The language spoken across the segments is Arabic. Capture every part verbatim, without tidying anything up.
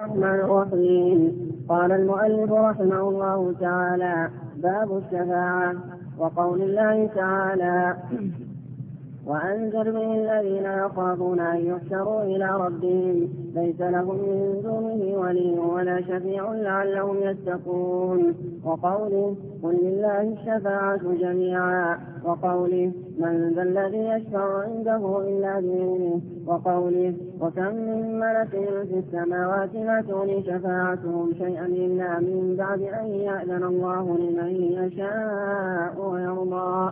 الرحمن الرحيم. قال المؤلف رحمه الله تعالى: باب الشفاعة. وقول الله تعالى: وأنذر به الذين يخافون أن يحشروا إلى ربهم ليس لهم من دونه ولي ولا شفيع لعلهم يتقون. وقوله: قل لله الشفاعة جميعا. وقوله: من ذا الذي يشفع عنده إلا بإذنه. وقوله: وكم من ملك في السماوات لا تغني شفاعتهم شيئا إلا من بعد أن يأذن الله لمن يشاء ويرضى.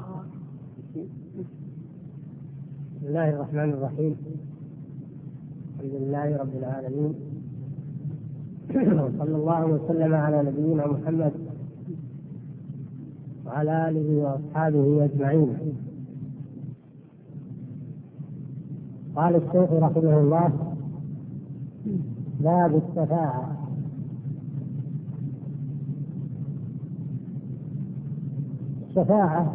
بسم الله الرحمن الرحيم. الحمد لله رب العالمين، وصلى الله وسلم على نبينا محمد وعلى آله وأصحابه أجمعين. قال الشيخ رحمه الله: باب الشفاعة. الشفاعة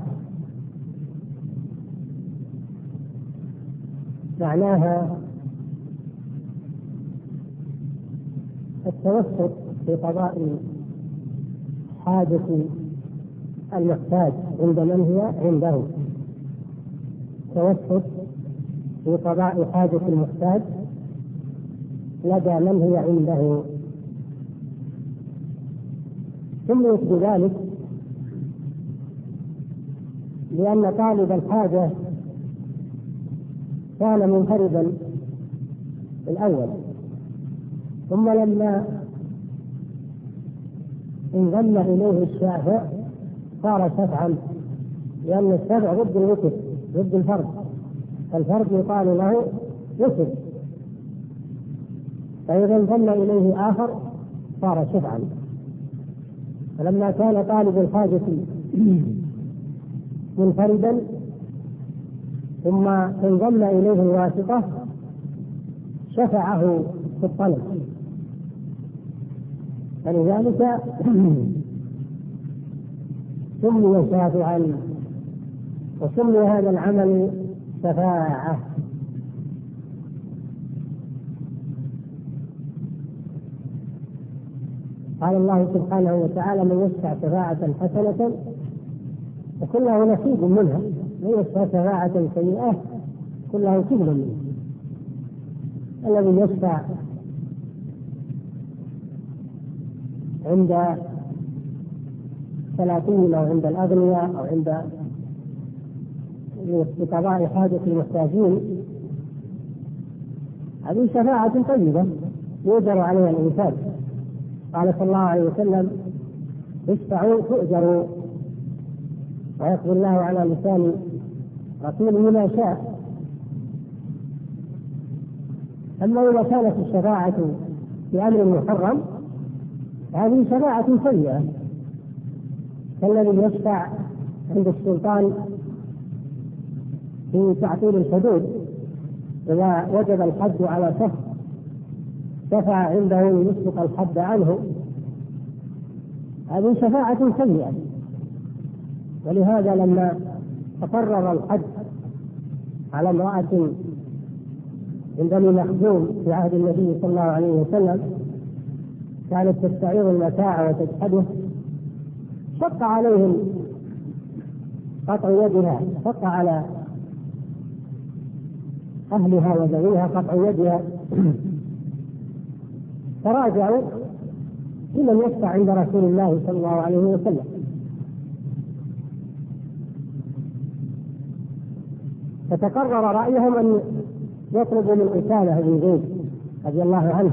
معناها التوسط في قضاء حاجة المحتاج عند من هي عنده، توسط في قضاء حاجة المحتاج لدى من هي عنده. سميت بذلك لأن طالب الحاجة كان منفردا الأول، ثم لما انضم إليه الشافع صار شفعا، لأن الشفع ضد الوتر، ضد الفرد، الفرد يقال له وتر، فإذا انضم إليه آخر صار شفعا. فلما كان طالب الحاجة منفردا ثم انضم إليه الواسطة شفعه في الطلب، فلذلك سمي شافعا، وسمي هذا العمل شفاعة. قال الله سبحانه وتعالى: من يشفع شفاعة حسنة يكون له نصيب منها، من يشفع شفاعة سيئة يكون له كبر منها. الذي يشفع عند السلاطين أو عند الأغنياء أو عند بقضاء حاجة المحتاجين، هذه شفاعة طيبة يؤجر عليها الإنسان. قال صلى الله عليه وسلم: اشفعوا تؤجروا، ويقول الله على لسان رسوله ما شاء. أما إذا كانت الشفاعة في أمر محرم هذه شفاعة سيئة، كالذي يشفع عند السلطان في تعطيل الحدود، إذا وجب الحد على شخص شفع عنده يسبق الحد عنه، هذه شفاعة سيئة. ولهذا لما تقرر الحد على امرأة عند بني مخزوم في عهد النبي صلى الله عليه وسلم، كانت تستعير المتاع وتجحده، شق عليهم قطع يدها، شق على أهلها وذويها قطع يدها، تراجعوا لمن يشفع عند رسول الله صلى الله عليه وسلم. فتقرر رأيهم أن يطلبوا من أسامة بن زيد رضي الله عنه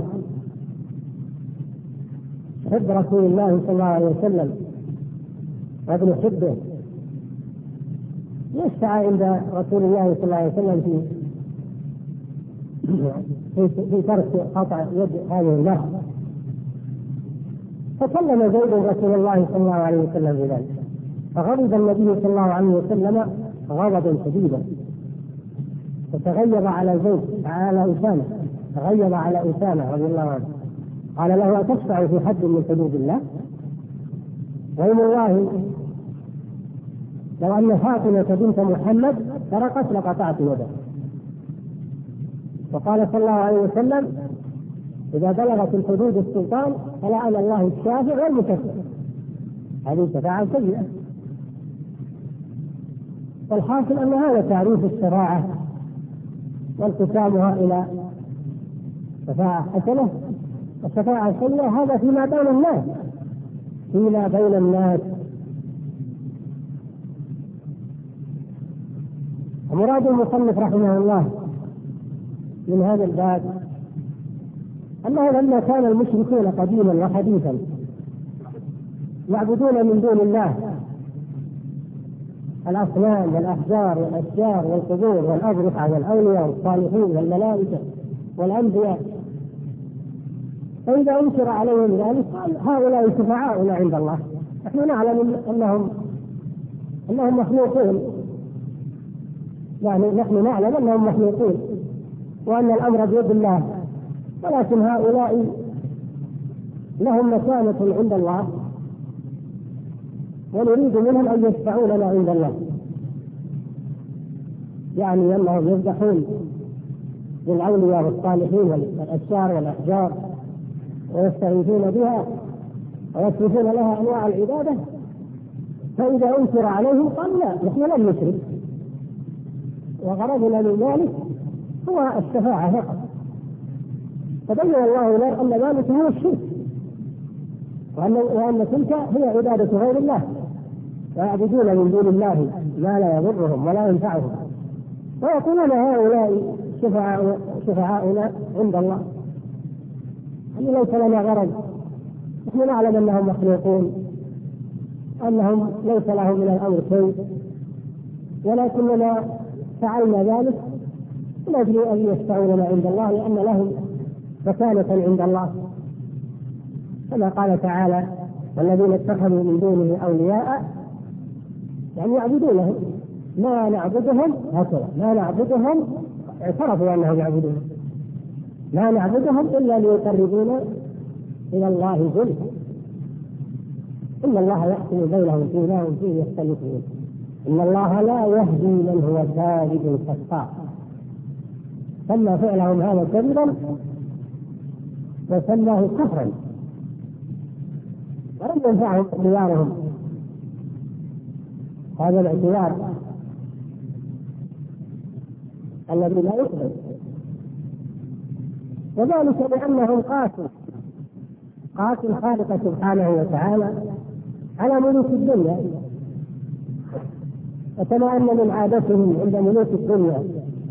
حب رسول الله صلى الله عليه وسلم وابن حبه، يشفع عند رسول الله صلى الله عليه وسلم في في ترك قطع يد هذه المرأة. فكلم زيد رسول الله صلى الله عليه وسلم بذلك، فغضب النبي صلى الله عليه وسلم غضبا شديدا، فتغير على زيد على أسامة، تغير على أسامة رضي الله عنه، قال له: أتشفع في حد من حدود الله؟ وإن الله لو أن فاطمة بنت محمد سرقت لقطعت يده. وقال صلى الله عليه وسلم: إذا بلغت الحدود السلطان فلعن الله الشافع والمشفع، هذه شفاعة سيئة. والحاصل أن هذا تعريف الشفاعة وانقسامها إلى شفاعة حسنة وشفاعة سيئة، هذا فيما بين الناس فيما بين الناس. ومراد المصنف رحمه الله من هذا الباب أنه لما كان المشركون قديما وحديثا يعبدون من دون الله الأصنام والأحجار والأشجار والقبور والأضرحة والأولياء والصالحين والملائكة والأنبياء، فإذا أنكر عليهم ذلك قال هؤلاء شفعاؤنا عند الله، نحن نعلم أنهم أنهم مخلوقون، يعني نحن نعلم أنهم مخلوقون وأن الأمر بيد الله، ولكن هؤلاء لهم مكانة عند الله ونريد منهم أن يشفعوا لنا عند الله، يعني أنهم يفضحون للأولياء والصالحين والأشجار والأحجار ويستغيثون بها ويصرفون لها أنواع العبادة، فإذا أنكر عليهم قال لا نحن لم نشرك، وغرضنا من ذلك هو الشفاعة فقط. فبين الله لنا أن ذلك هو الشرك، وأن, وأن تلك هي عبادة غير الله، ويعبدون من دون الله ما لا يضرهم ولا ينفعهم، ويقولون هؤلاء شفعاء شفعاؤنا عند الله، أن ليس لنا غرض، نحن نعلم أنهم مخلوقون، أنهم ليس لهم من الأمر شيء، ولكننا فعلنا ذلك من أجل أن يشفعوا لنا عند الله، لأن لهم مكانة عند الله، كما قال تعالى والذين اتخذوا من دونه أولياء، يعني يعبدونهم، ما نعبدهم هكذا، ما نعبدهم اعترفوا أنهم يعبدون، ما نعبدهم إلا ليقربونا إلى الله زلفى، إن الله يحكم بينهم فيما هم فيه يختلفون، إن الله لا يهدي من هو كاذب كفار. سمى فعلهم هذا كذبا وسماه كفرا، ولم ينفعهم اختيارهم هذا الاعتبار الذي لا يقبل، وذلك لأنهم قاسوا قاسوا الخالق سبحانه وتعالى على ملوك الدنيا، وكما أن من عادتهم عند ملوك الدنيا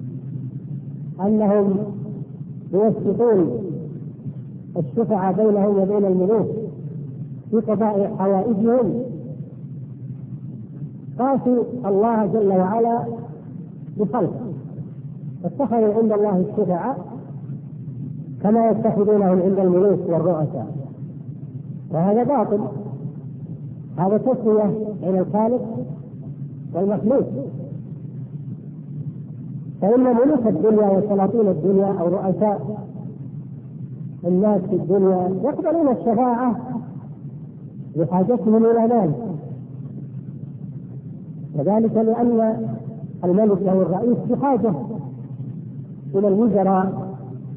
أنهم يوسطون الشفعة بينهم وبين الملوك في قضاء حوائجهم، قاسوا الله جل وعلا بخلقه، فاتخذوا عند الله الشفعاء كما يتخذونهم عند الملوك والرؤساء، وهذا باطل، هذا تسوية بين الخالق والمخلوق. فإن ملوك الدنيا وسلاطين الدنيا أو رؤساء الناس في الدنيا يقبلون الشفاعة لحاجتهم إلى ذلك، وذلك لأن الملك أو الرئيس بحاجة إلى الوزراء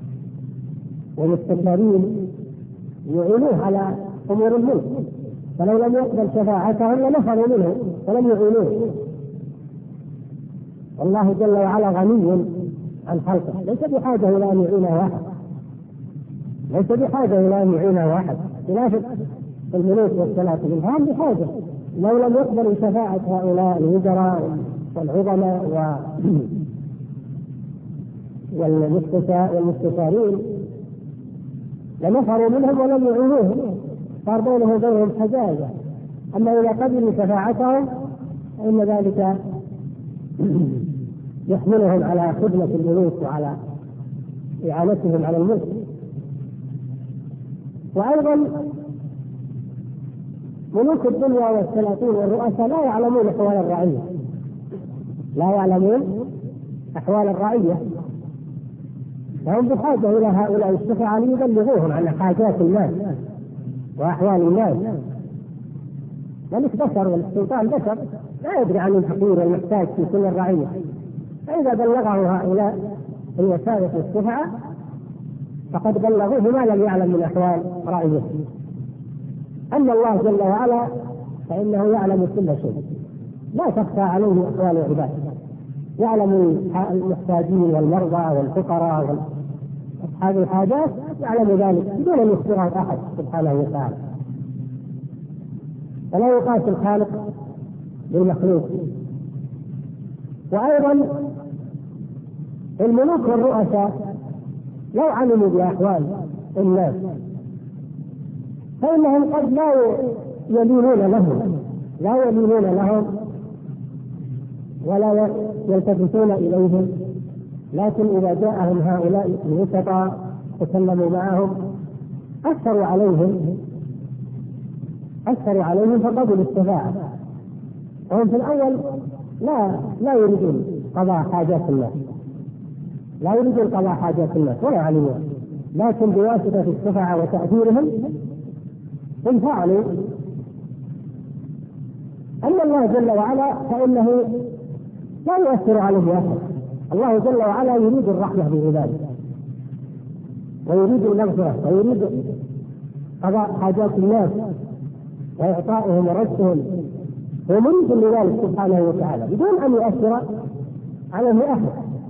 والمستشارين يعينوه على أمور الملك، فلو لم يقبل شفاعتهم لنفروا منه ولم يعينوه. والله جل وعلا غني عن خلقه، ليس بحاجة إلى أن يعينه واحد، ليس بحاجة إلى أن يعينه واحد، خلاف الملوك والسلاطين هم بحاجة، لو لم يقبلوا شفاعة هؤلاء الوزراء والعظماء والمستشارين لنفروا منهم ولم يعينوهم، صار بينهم وبينهم حجاجة. أما إذا قبلوا شفاعتهم فإن ذلك يحملهم على خدمة الملوك وعلى إعانتهم على الملك. وأيضا ملوك الدنيا والسلاطين والرؤساء لا يعلمون أحوال الرعية، لا يعلمون أحوال الرعية، فهم بحاجة إلى هؤلاء الشفعاء ليبلغوهم عن حاجات الناس وأحوال الناس. ملك بشر والسلطان بشر لا يدري عن الفقير والمحتاج في كل الرعية، فإذا بلغه هؤلاء المشايخ والشفعاء فقد بلغوه ما لم يعلم من أحوال رأيه. أما الله جل وعلا فإنه يعلم كل شيء، لا تخفى عليه أحوال العباد، يعلم المحتاجين والمرضى والفقراء وأصحاب الحاجات، يعلم ذلك بدون أن يخبره أحد سبحانه وتعالى. فلا يقاس الخالق بالمخلوق. وأيضا الملوك والرؤساء لو علموا بأحوال الناس فإنهم قد لا يلينون لهم لا يلينون لهم ولا يلتفتون إليهم، لكن إذا جاءهم هؤلاء الوسطاء تكلموا معهم أثروا عليهم أثروا عليهم فقبلوا الشفاعة. وهم في الأول لا لا يريدون قضاء حاجات الناس لا يريدون قضاء حاجات الناس ولا يعلمون، لكن بواسطة الشفاعة وتأثيرهم هم فعلوا. أما الله جل وعلا فإنه لا يؤثر عليه أحد. الله جل وعلا يريد الرحمة بعباده ويريد المغفرة ويريد قضاء حاجات الناس وإعطائهم ورزقهم، هو مريد لذلك سبحانه وتعالى بدون أن يؤثر عليه أحد.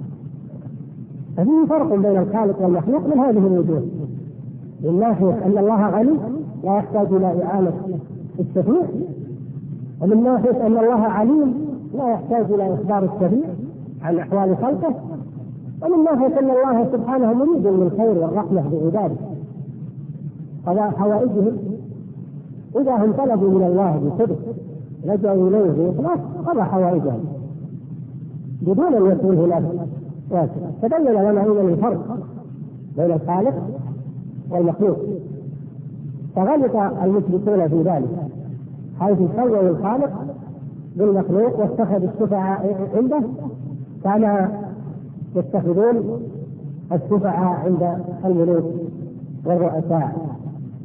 ففيه فرق بين الخالق والمخلوق من هذه الوجوه، من ناحية أن الله غني لا يحتاج إلى إعانة الشفيع، ومن ناحية أن الله عليم لا يحتاج إلى إخبار الشفيع عن أحوال خلقه، ومن ناحية أن الله سبحانه مريد للخير والرحمة بعباده قضاء حوائجهم. إذا هم طلبوا من الله بصدق لجأوا إليه بإخلاص قضى حوائجهم بدون أن يكون هناك واسطة. تبين لنا هنا الفرق بين الخالق والمخلوق، فغلط المشركون في ذلك حيث سووا الخالق بالمخلوق واتخذوا الشفعاء عنده كما يتخذون الشفعاء عند الملوك والرؤساء.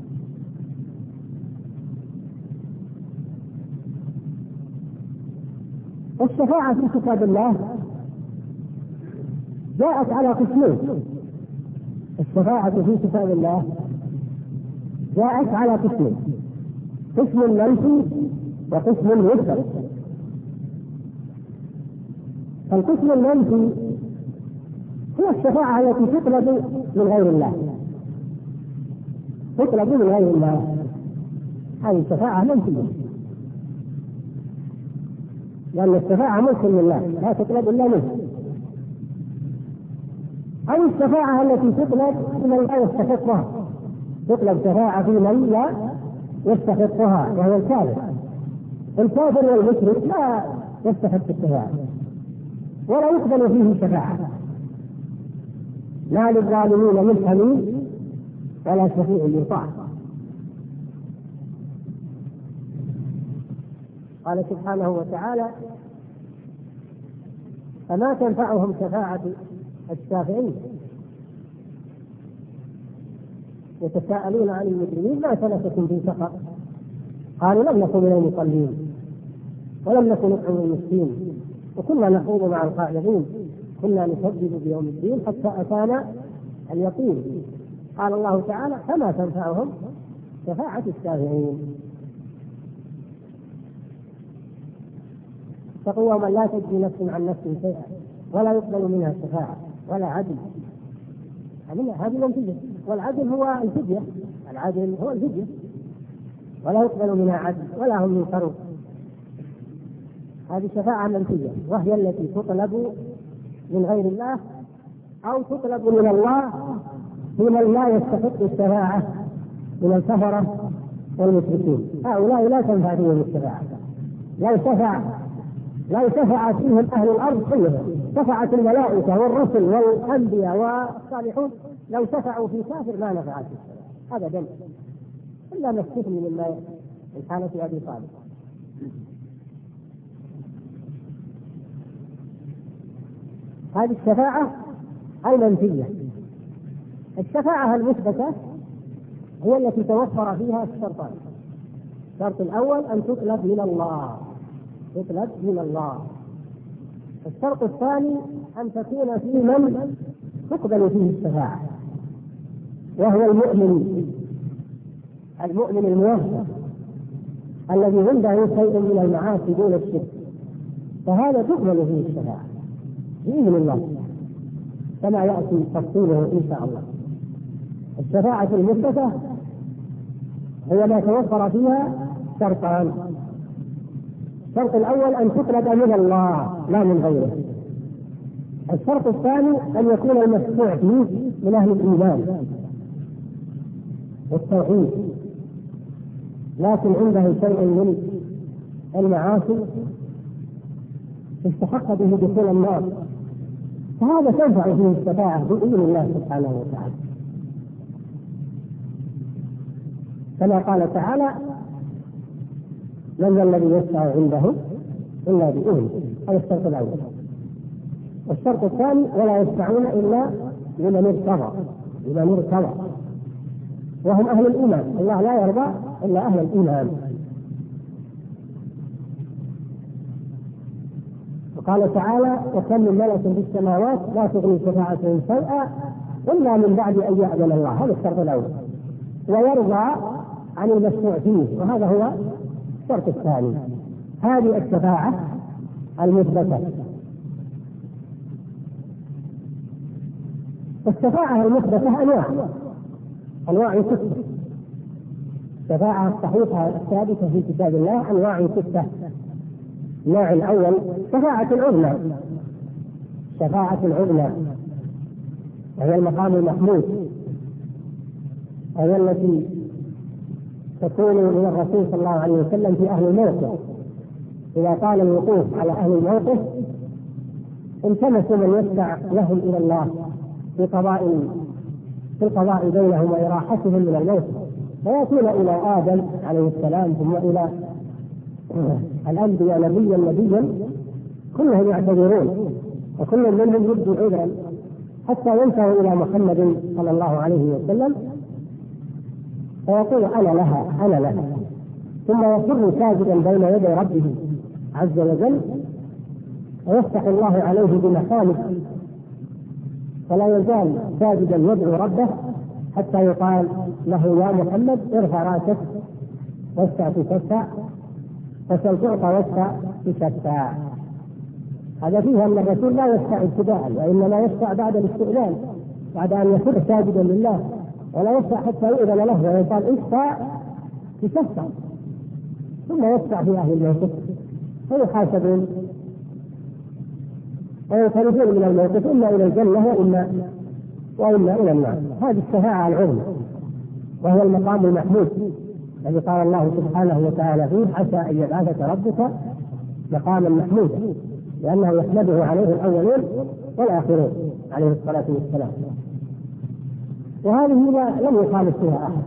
الشفاعة في كتاب الله جاءت على قسمين. الشفاعة في كتاب الله جاءت على قسمين، قسم منفي وقسم مثبت. فالقسم المنفي هو الشفاعة التي تطلب من غير الله تطلب من غير الله هذه الشفاعة منفية، لأن الشفاعة ملك لله لا تطلب إلا منه. أو الشفاعة التي تطلب من لا يستحقها، تطلب شفاعة في من لا يستحقها وهو الكافر. الكافر والمشرك لا يستحق الشفاعة ولا يقبل فيه شفاعة، لا للظالمين من حميم ولا شفيع يطاع. قال سبحانه وتعالى: فما تنفعهم شفاعة الشافعين يتساءلون عن المجرمين ما سلككم في سقر قالوا لم نكن من المصلين ولم نكن نطعم المسكين وكنا نخوض مع الخائضين كنا نكذب بيوم الدين حتى أتانا اليقين. قال الله تعالى: فما تنفعهم شفاعة الشافعين. اتقوا يوما لا تجزي نفس عن نفس شيئا ولا يقبل منها شفاعة ولا عدل. هذه منفية، والعدل هو الفدية، العدل هو الفدية، ولا يقبل منها عدل ولا هم ينصرون. هذه شفاعة منفية، وهي التي تطلب من غير الله أو تطلب من الله من لا يستحق الشفاعة من الكفرة والمشركين. هؤلاء لا تنفع فيهم الشفاعة. لو شفع لو شفع فيهم أهل الأرض كلهم، شفعت الملائكة والرسل والأنبياء والصالحون، لو شفعوا في كافر ما نفعت الشفاعة أبدا، إلا ما استثني مما من حالة أبي طالب. هذه الشفاعة المنفية. الشفاعة المثبتة هي التي توفر فيها الشرطان. الشرط الأول أن تطلب من الله تطلب من الله الشرط الثاني أن تكون في من تقبل فيه الشفاعة. وهو المؤمن المؤمن الموحد الذي عنده شيء من المعاصي دون الشرك، فهذا تقبل فيه الشفاعة بإذن الله كما يأتي تفصيله إن شاء الله. الشفاعة المثبتة هي ما توفر فيها شرطان: الشرط الأول أن تطلب من الله لا من غيره، الشرط الثاني أن يكون المشفوع فيه من أهل الإيمان والتوحيد، لكن عنده شيء من المعاصي استحق به دخول النار، فهذا تنفع فيه الشفاعة بإذن الله سبحانه وتعالى، كما قال تعالى: من ذا الذي يشفع عنده إلا بإذنه. هذا الشرط الأول. والشرط الثاني: ولا يشفعون إلا لمن ارتضى لمن ارتضى وهم أهل الإيمان. الله لا يرضى إلا أهل الإيمان. وقال تعالى: وكم من ملك في السماوات لا تغني شفاعتهم شيئا إلا من بعد أن يأذن الله. هذا الشرط الأول. ويرضى عن المشفوع فيه، وهذا هو الشرط الثاني. هذه الشفاعة المثبتة. الشفاعة المثبتة أنواع أنواع ستة. الشفاعة الصحيحة الثابتة في كتاب الله أنواع ستة. النوع الأول شفاعة العظمى. شفاعة العظمى وهي المقام المحمود، وهي التي تكون من الرسول صلى الله عليه وسلم في أهل الموقف. إذا قال الوقوف على أهل الموقف التمسوا من يشفع لهم إلى الله في قضاء في القضاء بينهم وإراحتهم من الموت، فيأتون إلى آدم عليه السلام ثم إلى الأنبياء نبيا نبيا كلهم يعتذرون وكل منهم يبدو عذرا حتى ينتهوا إلى محمد صلى الله عليه وسلم فيقول: أنا لها أنا لها ثم يصر ساجدا بين يدي ربه عز وجل، ويفتح الله عليه بمحامد، فلا يزال ساجدا يدعو ربه حتى يقال له: يا محمد ارفع راسك واشفع في شفاع، فسل تعطى واشفع في شفاع. هذا فيه أن الرسول لا يشفع ابتداء، وإنما يشفع بعد الاستئذان، بعد أن يصر ساجدا لله، ولا يشفع حتى يؤذن له ويقال اشفع في شفاع، ثم يشفع في أهل الموقف فيحاسبون ويخرجون من الموقف إما إلى الجنة وإما وإما إلى النار. هذه الشفاعة العظمى وهو المقام المحمود الذي قال الله سبحانه وتعالى فيه: عسى أن يبعثك ربك مقاما محمودا، لأنه يحمده عليه الأولون والآخرون عليه الصلاة والسلام. وهذه لم يخالف فيها أحد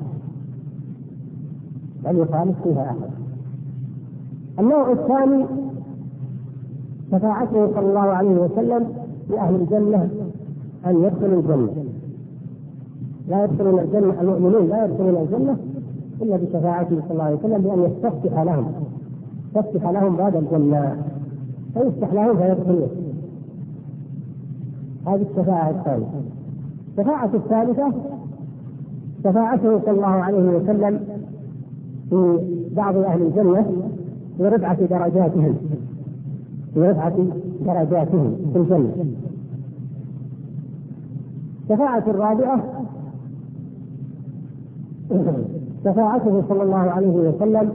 لم يخالف فيها أحد. النوع الثاني شفاعته صلى الله عليه وسلم لأهل الجنة أن يدخلوا الجنة. لا يدخلون الجنة المؤمنون لا يدخلون الجنة إلا بشفاعته صلى الله عليه وسلم، بأن يستفتح لهم يفتح لهم باب الجنة فيفتح لهم فيدخلون. هذه الشفاعة الثانية. الشفاعة الثالثة شفاعته صلى الله عليه وسلم في بعض أهل الجنة في رفعة درجاتهم في رفعة درجاتهم في الجنة. الشفاعة الرابعة شفاعته صلى الله عليه وسلم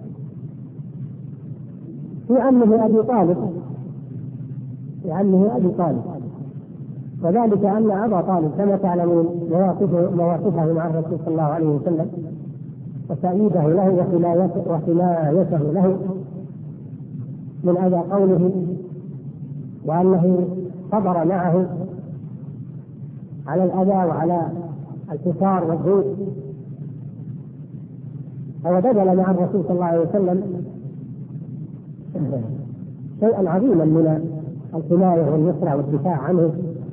في عمه أبي طالب في عمه أبي طالب وذلك أن أبا طالب كما تعلمون مواقفه مواقفه مع الرسول صلى الله عليه وسلم وتأييده له وحمايته له من أذى قوله، وأنه صبر معه على الأذى وعلى الكفار والجود، وبذل مع الرسول صلى الله عليه وسلم شيئا عظيما من الحماية والنصرة والدفاع عنه.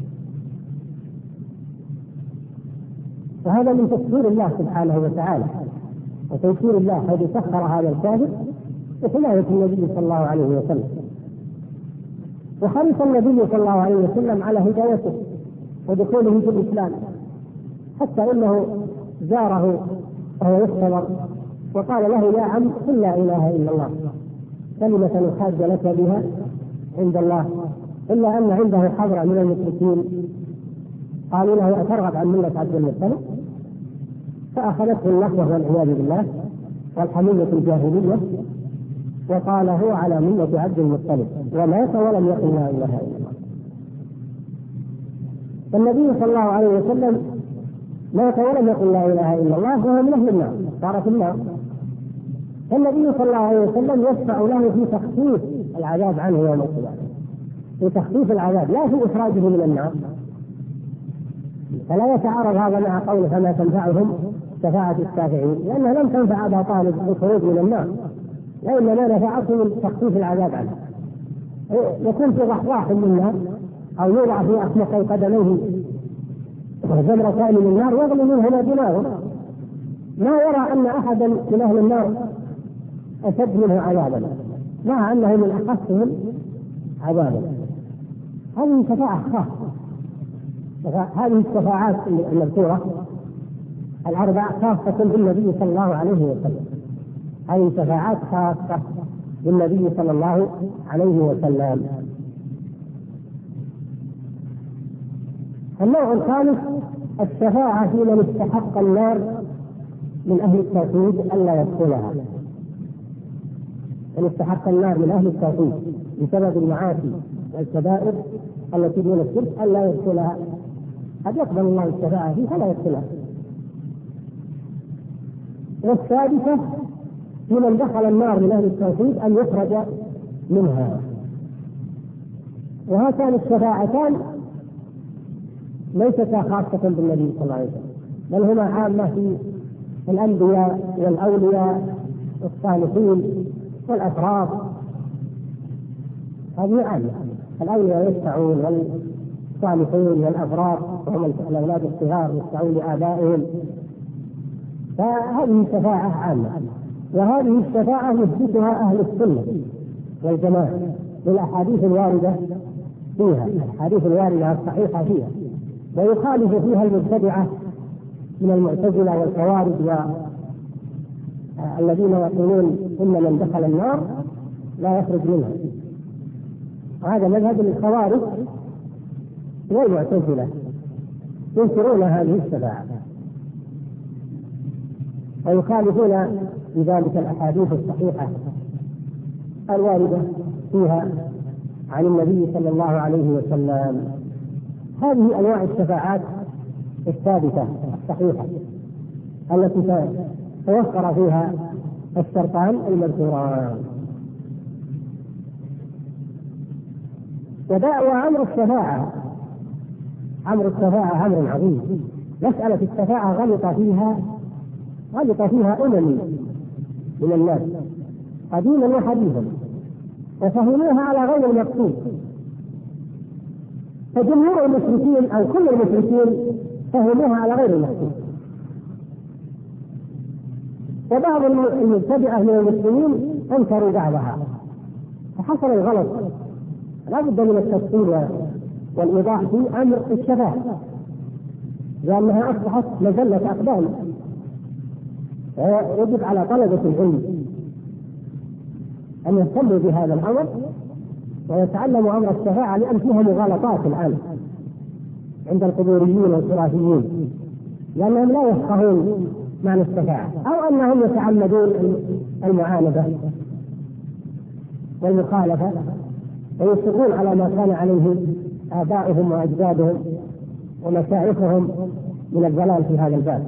وهذا من تسخير الله سبحانه وتعالى وتيسير الله حيث سخر هذا الكافر بحماية النبي صلى الله عليه وسلم. وحرص النبي صلى الله عليه وسلم على هدايته ودخوله في الإسلام حتى إنه زاره وهو يختبر وقال له: يا عم قل لا إله إلا الله كلمة أحاج لك بها عند الله، إلا أن عنده حضرة من المشركين قالوا له: أترغب عن ملة عبد المطلب؟ فأخذته النخوة والعياذ بالله والحمية الجاهلية، وقال: هو على ملة عبد المطلب، ومات ولم يقل لا إله إلا الله. فالنبي صلى الله عليه وسلم مات ولم يقل لا إله إلا الله وهو من أهل النار، صار في النار. فالنبي صلى الله عليه وسلم يشفع له في تخفيف العذاب عنه يوم القيامة، في تخفيف العذاب لا في إخراجه من النار. فلا يتعارض هذا مع قوله: فما تنفعهم شفاعة الشافعين، لأنها لم تنفع أبا طالب بالخروج من النار، وإنما نفعته من تخفيف العذاب عنه. يكون في ضحضاح من النار أو يوضع في أخمقي قدميه جمرتان من النار يغلي منهما دماغه، ما يرى أن أحدا من أهل النار أشد منه عذابا، مع أنه من أخفهم عذابا. هذه شفاعة خاصة. هذه الشفاعات المذكورة الأربع خاصة بالنبي صلى الله عليه وسلم، هذه شفاعات خاصة بالنبي صلى الله عليه وسلم. النوع الخامس الشفاعة في من استحق النار من أهل التوحيد ألا يدخلها. من استحق النار من أهل التوحيد بسبب المعاصي والكبائر التي دون الشرك ألا يدخلها، قد يقبل الله الشفاعة فيه فلا يدخلها. والسادسة لمن دخل النار من أهل التوحيد أن يخرج منها. وهاتان الشفاعتان ليستا خاصة بالنبي صلى الله عليه وسلم، بل هما عامة في الأنبياء والأولياء والصالحين والأفراد. هذه عامة، الأولياء يشفعون والصالحين والأفراد وهم الأولاد الصغار يشفعون لآبائهم، فهذه شفاعة عامة. وهذه الشفاعة يثبتها أهل السنة والجماعة بالأحاديث الواردة فيها، الأحاديث الواردة الصحيحة فيها، ويخالف فيها المبتدعة من المعتزلة والخوارج والذين يقولون إن من دخل النار لا يخرج منها. وهذا مذهب الخوارج والمعتزلة، ينكرون هذه الشفاعة ويخالفون بذلك الأحاديث الصحيحة الواردة فيها عن النبي صلى الله عليه وسلم. هذه أنواع الشفاعات الثابتة الصحيحة التي توفر فيها الشرطان المذكوران. ودعوى أمر الشفاعة أمر الشفاعة أمر عظيم. مسألة الشفاعة غلط فيها غلط فيها أمم من الناس قديما وحديثا، وفهموها على غير المقصود. فجمهور المشركين أو كل المشركين فهموها على غير المقصود، وبعض المبتدعة من المسلمين أنكروا بعضها، فحصل الغلط. لا بد من التفصيل والإيضاح في أمر الشفاعة، لأنها أصبحت مجلة أقدام. ويجب على طلبة العلم أن يهتموا بهذا الأمر ويتعلموا أمر الشفاعة، لأن فيها مغالطات الآن عند القبوريين والخرافيين، لأنهم لا يفقهون معنى الشفاعة، أو أنهم يتعمدون المعاندة والمخالفة ويصرون على ما كان عليه آبائهم وأجدادهم ومشايخهم من الضلال في هذا الباب.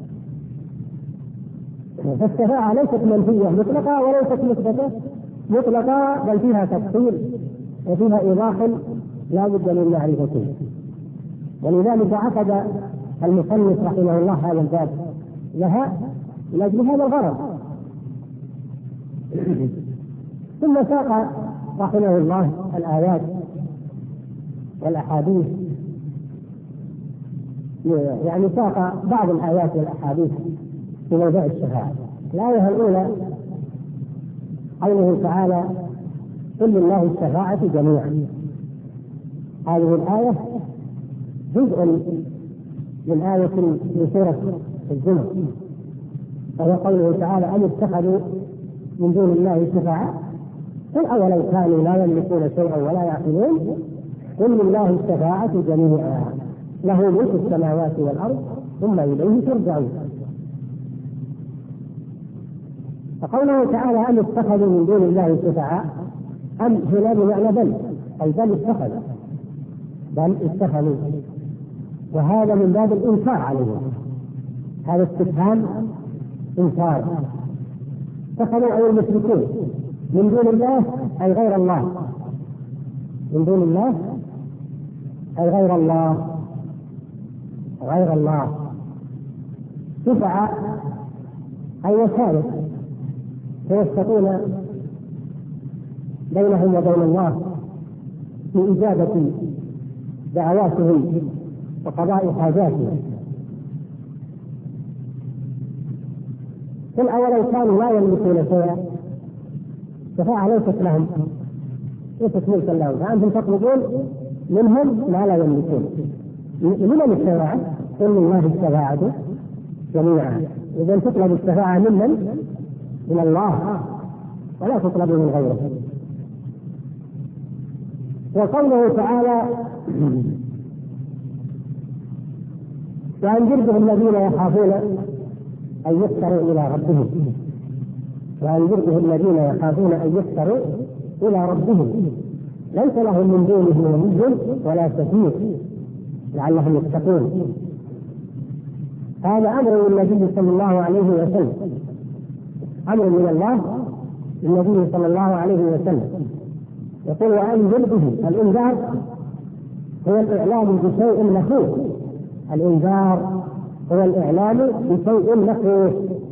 فالشفاعة ليست منفية مطلقة وليست مثبتة مطلقة، بل فيها تفصيل وفيها إيضاح لا بد من معرفته. ولذلك عقد المصنف رحمه الله هذا الباب لها من أجل هذا الغرض. ثم ساق رحمه الله الآيات والأحاديث، يعني ساق بعض الآيات والأحاديث في موضوع الشفاعة. الآية الأولى قوله تعالى: قل لله الشفاعة جميعا. هذه الآية جزء من آية في سورة الزمر، وهو قوله تعالى: أم اتخذوا من دون الله شفعاء قل أولو كانوا لا يملكون شيئا ولا يعقلون قل لله الشفاعة جميعا له ملك السماوات والأرض ثم إليه ترجعون. فقوله تعالى: أم اتخذوا من دون الله شفعاء، أم هنا بمعنى بل، أي بل اتخذوا، بل اتخذوا، وهذا من باب الإنكار عليهم، هذا استفهام إنكار. اتخذوا أي المشركون من دون الله أي غير الله، من دون الله أي غير الله، غير الله شفعاء أي وسائل يوسطون بينهم وبين الله في إجابة دعواتهم وقضاء حاجاتهم. قل أولو كانوا لا يملكون شيئا، الشفاعة ليست لهم، ليست ملكا لهم، فأنتم تطلبون منهم ما لا يملكون. لمن الشفاعة؟ قل لله الشفاعة جميعا. إذا تطلب الشفاعة ممن؟ من الله، ولا تطلب من غيره. وقوله تعالى: وأنذر الذين يخافون أن يحشروا إلى ربهم، وأنذر الذين يخافون أن يحشروا إلى ربهم ليس لهم من دونه ولي ولا شفيع لعلهم يتقون. هذا أمر النبي صلى الله عليه وسلم، أمر من الله النبي صلى الله عليه وسلم. يقول: وأنذر به. الإنذار هو الإعلام بشيء مخوف، الإنذار هو الإعلام بشيء مخوف.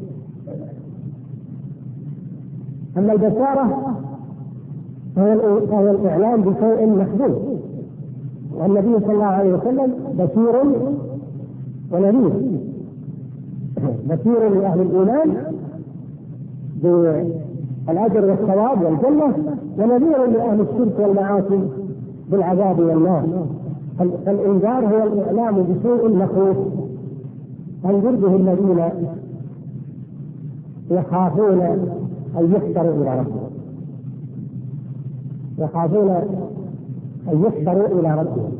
أما البشارة فهو الإعلام بشيء محدود، والنبي صلى الله عليه وسلم بشير ونذير، بشير لأهل الإيمان بالأجر والثواب والجنة، ونذير لأهل الشرك والمعاصي بالعذاب والنار. فالإنذار هو الإعلام بشيء مخوف. أنذر به الذين يخافون أن يحشروا إلى ربهم، يخافون أن يحشروا إلى ربهم.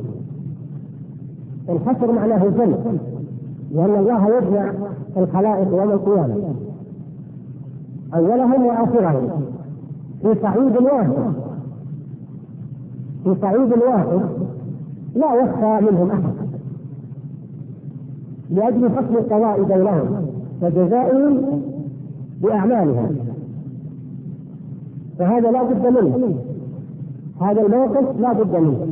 الحشر معناه الجمع، لأن الله يجمع الخلائق يوم القيامة أولهم وآخرهم في صعيد واحد، في صعيد واحد لا يخفى منهم أحد، لأجل فصل القضاء بينهم وجزائهم بأعمالهم. فهذا لا بد منه، هذا الموقف لا بد منه.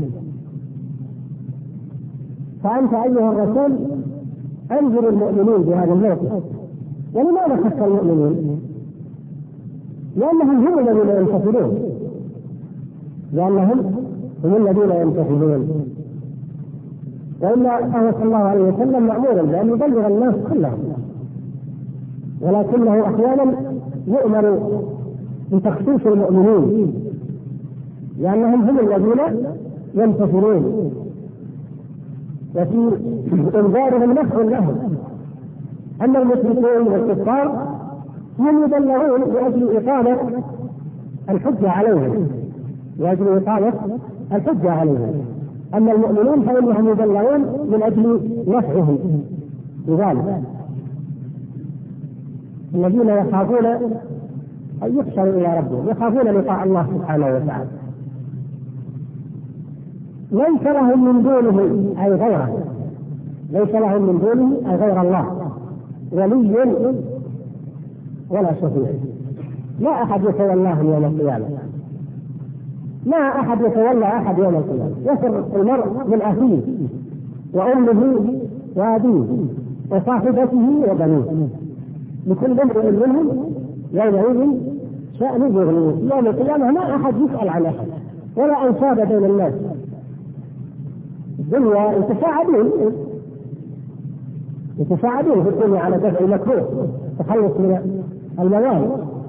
فأنت أيها الرسول أنذر المؤمنين بهذا الموقف. ولماذا خص المؤمنين؟ لأنهم هم الذين يمتثلون، لأنهم هم الذين يمتثلون. وإلا أهو صلى الله عليه وسلم مأمورا بأن يبلغ الناس كلهم، ولكنه أحيانا يؤمر بتخصيص المؤمنين لأنهم هم الذين يمتثلون، وفي إنذارهم نفع لهم. أما المشركين والكفار هم يبلغون لأجل إقامة الحجة عليهم، لأجل إقامة الحجة عليهم. أما المؤمنون فإنهم يبلغون من أجل نفعهم بذلك. الذين يخافون أن يحشروا إلى ربهم، يخافون لقاء الله سبحانه وتعالى، ليس لهم من دونه أي غيره، ليس لهم من دونه أي غير الله ولي ولا شفيع. لا أحد يتولاهم يوم القيامة، ما أحد يتولى أحد يوم القيامة. يفر المرء من أخيه وأمه وأبيه وصاحبته وبنيه، لكل امرئ منهم يومئذ شأن يغنيه. يوم القيامة ما أحد يسأل عن أحد ولا أنساب بين الناس. الدنيا يتساعدون يتساعدون في الدنيا على دفع المكروه، تخلص من الموانع.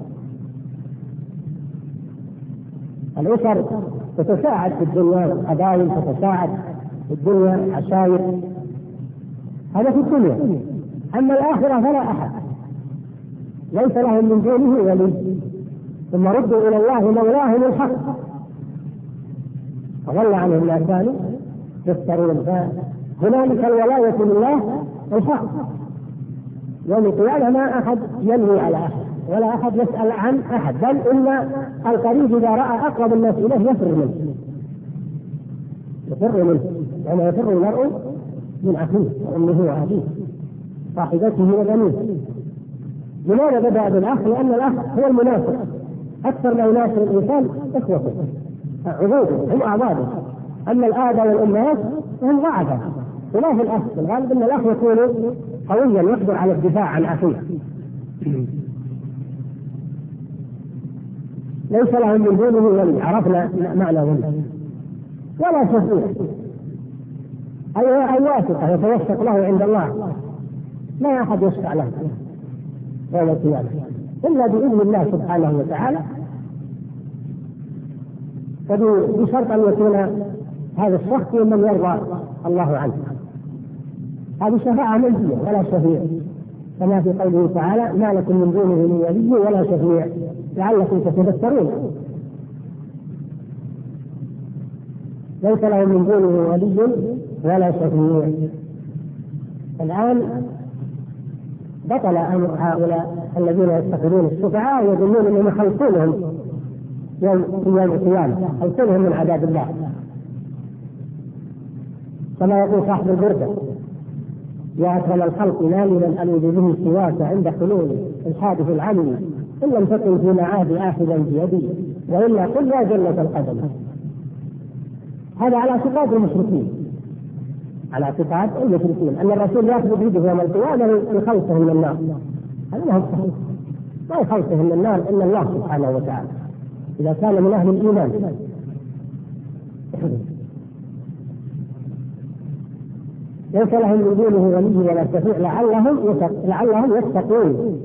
الأسر تتساعد في الدنيا، القبائل تتساعد في الدنيا، عشائر. هذا في الدنيا. أما الآخرة فلا أحد، ليس لهم من دونه ولي، ثم ردوا إلى الله مولاهم الحق فضل عنهم ما كانوا يفترون. فهنالك الولاية لله الحق، يوم القيامة ما أحد ينوي على أحد ولا أحد يسأل عن أحد، بل إن القريب إذا رأى أقرب الناس إليه يفر منه يفر منه يعني يفر المرء من أخيه وأمه وأبيه صاحبته وبنيه. لماذا بدأ بالأخ؟ لأن الأخ هو المناسب، أكثر ما يناسب الإنسان إخوته عبوده هم أعضاده. أما الآباء والأمهات هم ضعفا، خلاف الأخ الغالب أن الأخ يكون قويا يقدر على الدفاع عن أخيه. ليس لهم من دونه ولي، عرفنا معنى ولي، ولا شفيع أي واثقة يتوثق له عند الله، لا أحد يشفع له يوم القيامة إلا بإذن الله سبحانه وتعالى، وبشرط أن يكون هذا الشخص ممن يرضى الله عنه. هذه شفاعة منزلة ولا شفيع، كما في قوله تعالى ما لكم من دونه من ولي ولا شفيع لعلكم تتذكرون. ليس لهم من دونه ولي ولا شفيع. الآن بطل أمر هؤلاء الذين يتخذون الشفعاء ويظنون أنهم يخلصونهم يوم القيامة، يخلصونهم من عذاب الله، كما يقول صاحب البردة يا أكرم الخلق ما لمن ألوذ به سواك عند حلول الحادث العمي إن لم تكن في معاد آخذا بيدي وإلا قل يا جنة القدم. هذا على اعتقاد المشركين، على اعتقاد المشركين أن الرسول يأخذ بيده يوم القيامة لخلصه من النار. هذا ما هو صحيح، ما يخلصه من النار إلا الله سبحانه وتعالى إذا كان من أهل الإيمان. ليس لهم من دونه ولي ولا شفيع لعلهم لعلهم يتقون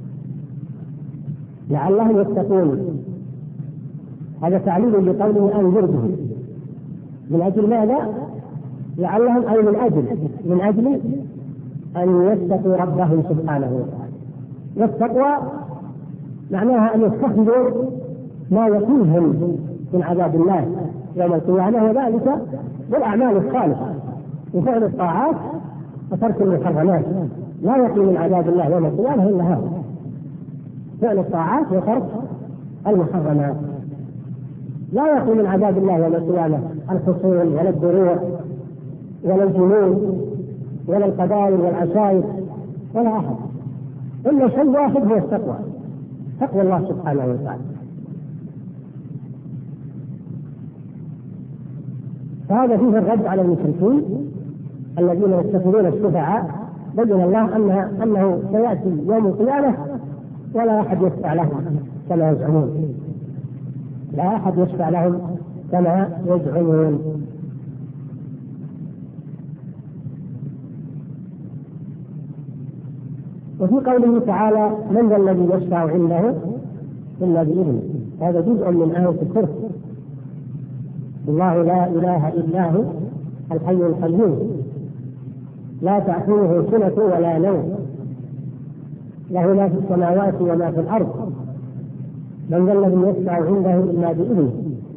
لعلهم يتقون. هذا تعليل لقوله أنذرهم. من أجل ماذا؟ لعلهم أي من أجل من أجل أن يتقوا ربهم سبحانه وتعالى. والتقوى معناها أن يستخدموا ما يقيهم من عذاب الله يوم القيامة، وذلك بالأعمال الصالحة وفعل الطاعات وترك المحرمات. لا يقي من عذاب الله يوم القيامة إلا هذا، فعل الطاعات وترك المحرمات. لا يقي من عذاب الله يوم القيامة الحصول ولا الدروع ولا الجنون ولا القبائل والعشائر ولا أحد، إلا شيء واحد هو التقوى، تقوى الله سبحانه وتعالى. فهذا فيه الرد على المشركين الذين يتخذون الشفعاء. بين الله أنها أنه سيأتي يوم القيامة ولا أحد يشفع لهم كما يزعمون، لا أحد يشفع لهم كما يزعمون. وفي قوله تعالى من ذا الذي يشفع عنده إلا بإذنه، هذا جزء من آية الكرسي. الله لا إله إلا هو الحي القيوم لا تأخذه سنة ولا نوم له ما في السماوات وما في الأرض من ذا الذي يشفع عنده إلا بإذنه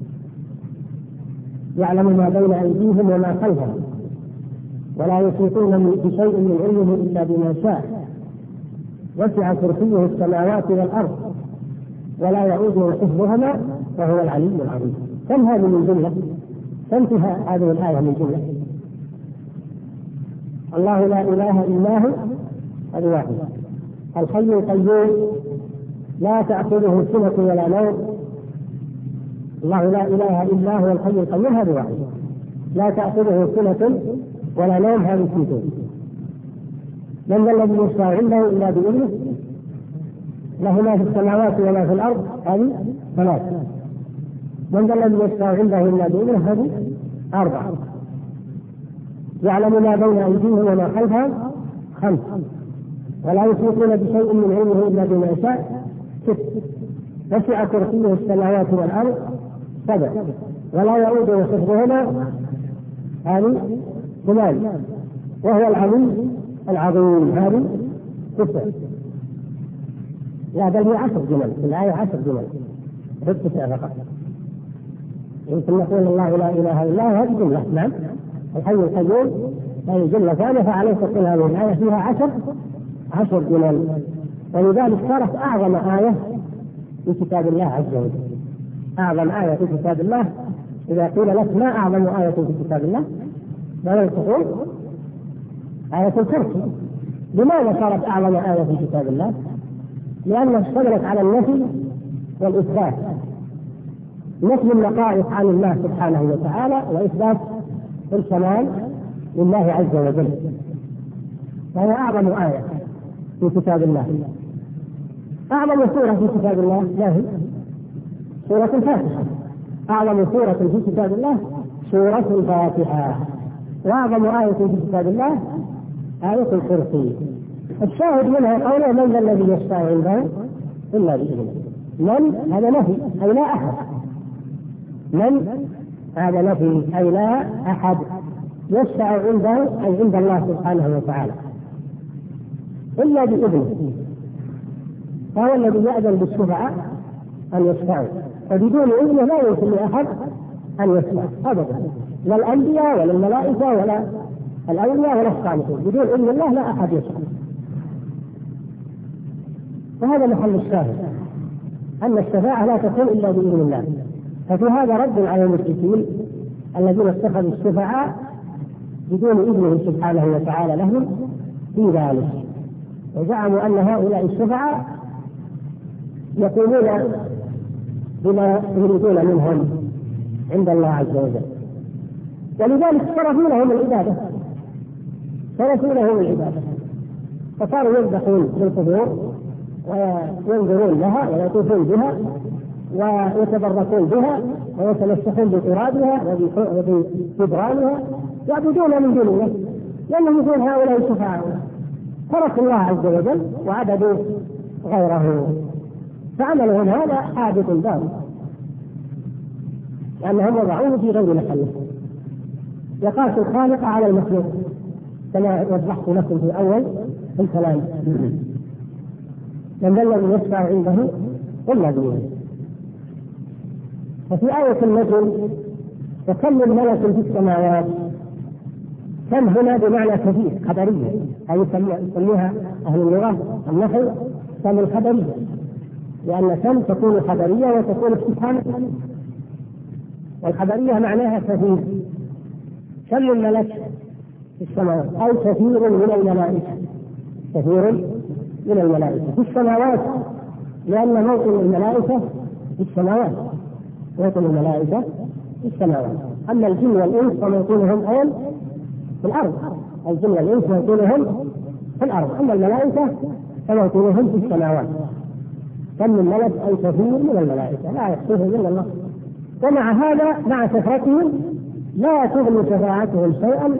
يعلم ما بين أيديهم وما خلفهم ولا يحيطون بشيء من علمه إلا بما شاء وسع كرسيه السماوات والأرض ولا يؤوده حفظهما وهو العلي العظيم. كم هذه من جملة؟ كم هذه الآية من جملة؟ الله لا إله إلا هو هذه واحدة. الحي القيوم لا تأخذه سنة ولا نوم. الله لا إله إلا هو الحي القيوم هذه واحدة. لا تأخذه سنة ولا نوم هذه اثنتين. من ذا الذي يشفع عنده إلا بإذنه له ما في السماوات وما في الأرض هذه ثلاث. من ذا الذي يشفع عنده إلا بإذنه هذه أربعة. يعلم ما بين أيديهم وما خلفهم خمس. ولا يحيطون بشيء من علمه إلا بما شاء ست. وسع كرسيه السماوات والأرض سبع. ولا يؤوده حفظهما هذه ثمان. وهو العلي العظيم هذه تسع، لا بل هي عشر جمل، في الآية عشر جمل ضد تسع فقط. يمكن نقول الله لا إله إلا هو هذه جملة، نعم الحي القيوم هذه جملة ثانية، فعليه تقول هذه الآية فيها عشر عشر جمل، ولذلك صارت أعظم آية في كتاب الله عز وجل. أعظم آية في كتاب الله إذا قيل لك ما أعظم آية في كتاب الله ماذا تقول؟ آية الكرسي. لماذا صارت أعظم آية في كتاب الله؟ لأنها اشتملت على النفي والإثبات، نفي النقائص عن الله سبحانه وتعالى وإثبات الكمال لله عز وجل، فهي أعظم آية في كتاب الله. أعظم سورة في كتاب الله ما هي؟ سورة الفاتحة. أعظم سورة في كتاب الله سورة الفاتحة، وأعظم آية في كتاب الله آية الكرسي. الشاهد منها قوله من ذا الذي يشفع عنده إلا بإذنه. من هذا نفي أي لا أحد، من هذا نفي أي لا أحد يشفع عنده أي عند الله سبحانه وتعالى إلا بإذنه، فهو الذي يأذن بالشفعاء أن يشفعوا، فبدون إذنه لا يمكن لأحد أن يشفع أبدا، لا الأنبياء ولا الملائكة ولا الأولياء ولا الصالحين، بدون إذن الله لا أحد يشفع. وهذا محل الشاهد أن الشفاعة لا تكون إلا بإذن الله. ففي هذا رد على المشركين الذين اتخذوا الشفعاء بدون إذنه سبحانه وتعالى لهم في ذلك، وزعموا أن هؤلاء الشفعاء يقومون بما يريدون منهم عند الله عز وجل، ولذلك صرفوا لهم العبادة صرفوا لهم العبادة فصاروا يذبحون بالقبور وينظرون لها ويطوفون بها ويتبركون بها ويتمسحون بترابها وبجدرانها، يعبدون من دون الله لأنهم يقولون هؤلاء شفعاء، تركوا الله عز وجل وعبدوا غيره، فعملهم هذا حادث باطل لأنهم وضعوه في غير محله. يقاس الخالق على المخلوق كما وضحت لكم في أول الكلام. من ذا الذي يشفع عنده إلا بإذنه. وفي آية النجم وكم من ملك في السماوات، كم هنا بمعنى كثير خبرية، أي يسميها أهل اللغة النحو كم الخبرية، لأن كم تكون خبرية وتكون استفهام، والخبرية معناها كثير. كم من ملك في السماوات أو كثير من الملائكة، كثير من الملائكة في السماوات، لأن موطن الملائكة في السماوات، موطن الملائكة في السماوات. أما الجن والإنس فموطنهم أين؟ في الأرض. الجن والإنس موطنهم في الأرض، أما الملائكة فموطنهم في السماوات. كم من ملك أي كثير من الملائكة لا يحصيهم إلا الله. ومع هذا مع كثرتهم لا تغني شفاعتهم شيئا،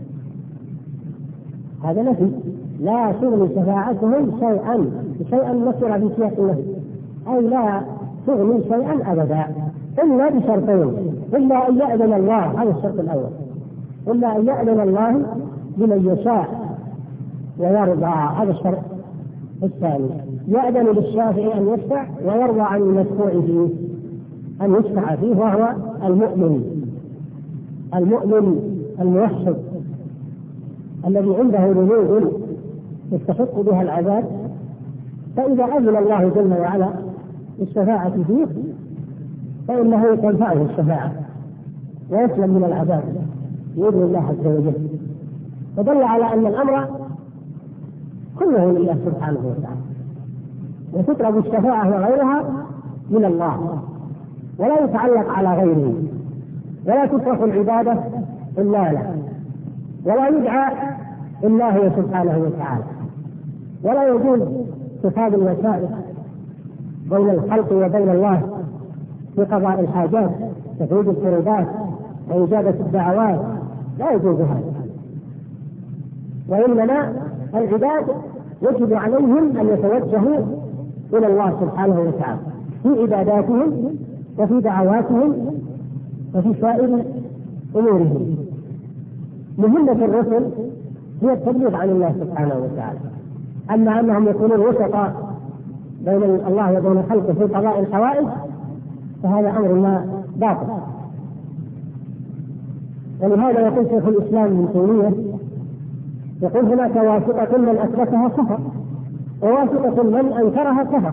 هذا نفي، لا تغني شفاعتهم شيئا، شيئا نكر في سياق النهي، أي لا تغني شيئا أبدا إلا بشرطين، إلا أن يأذن الله، هذا الشرط الأول، إلا أن يأذن الله لمن يشاء ويرضى، هذا الشرط الثاني، يأذن للشافع أن يشفع ويرضى عن المشفوع فيه أن يشفع فيه، وهو المؤمن المؤمن الموحد الذي عنده ذنوب يستحق بها العذاب، فإذا أذن الله جل وعلا الشفاعة فيه فإنه تنفعه الشفاعة ويسلم من العذاب بإذن الله عز وجل. فدل على أن الأمر كله لله سبحانه وتعالى، وتطلب الشفاعة وغيرها من الله ولا يتعلق على غيره، ولا تصرف العبادة إلا له، ولا يدعى إلا هو سبحانه وتعالى، ولا يجوز اتخاذ الوسائل بين الخلق وبين الله في قضاء الحاجات تفريج القربات وإجابة الدعوات، لا يجوز هذا. وإنما العباد يجب عليهم أن يتوجهوا إلى الله سبحانه وتعالى في عباداتهم وفي دعواتهم وفي سائر أمورهم. مهمة الرسل هي التبليغ عن الله سبحانه وتعالى. أما أنهم يكونون وسطاء بين الله وبين خلقه في قضاء الحوائج فهذا أمر ما باطل. ولهذا يقول شيخ الإسلام ابن تيمية يقول هناك واسطة من أثبتها كفر وواسطة من أنكرها كفر.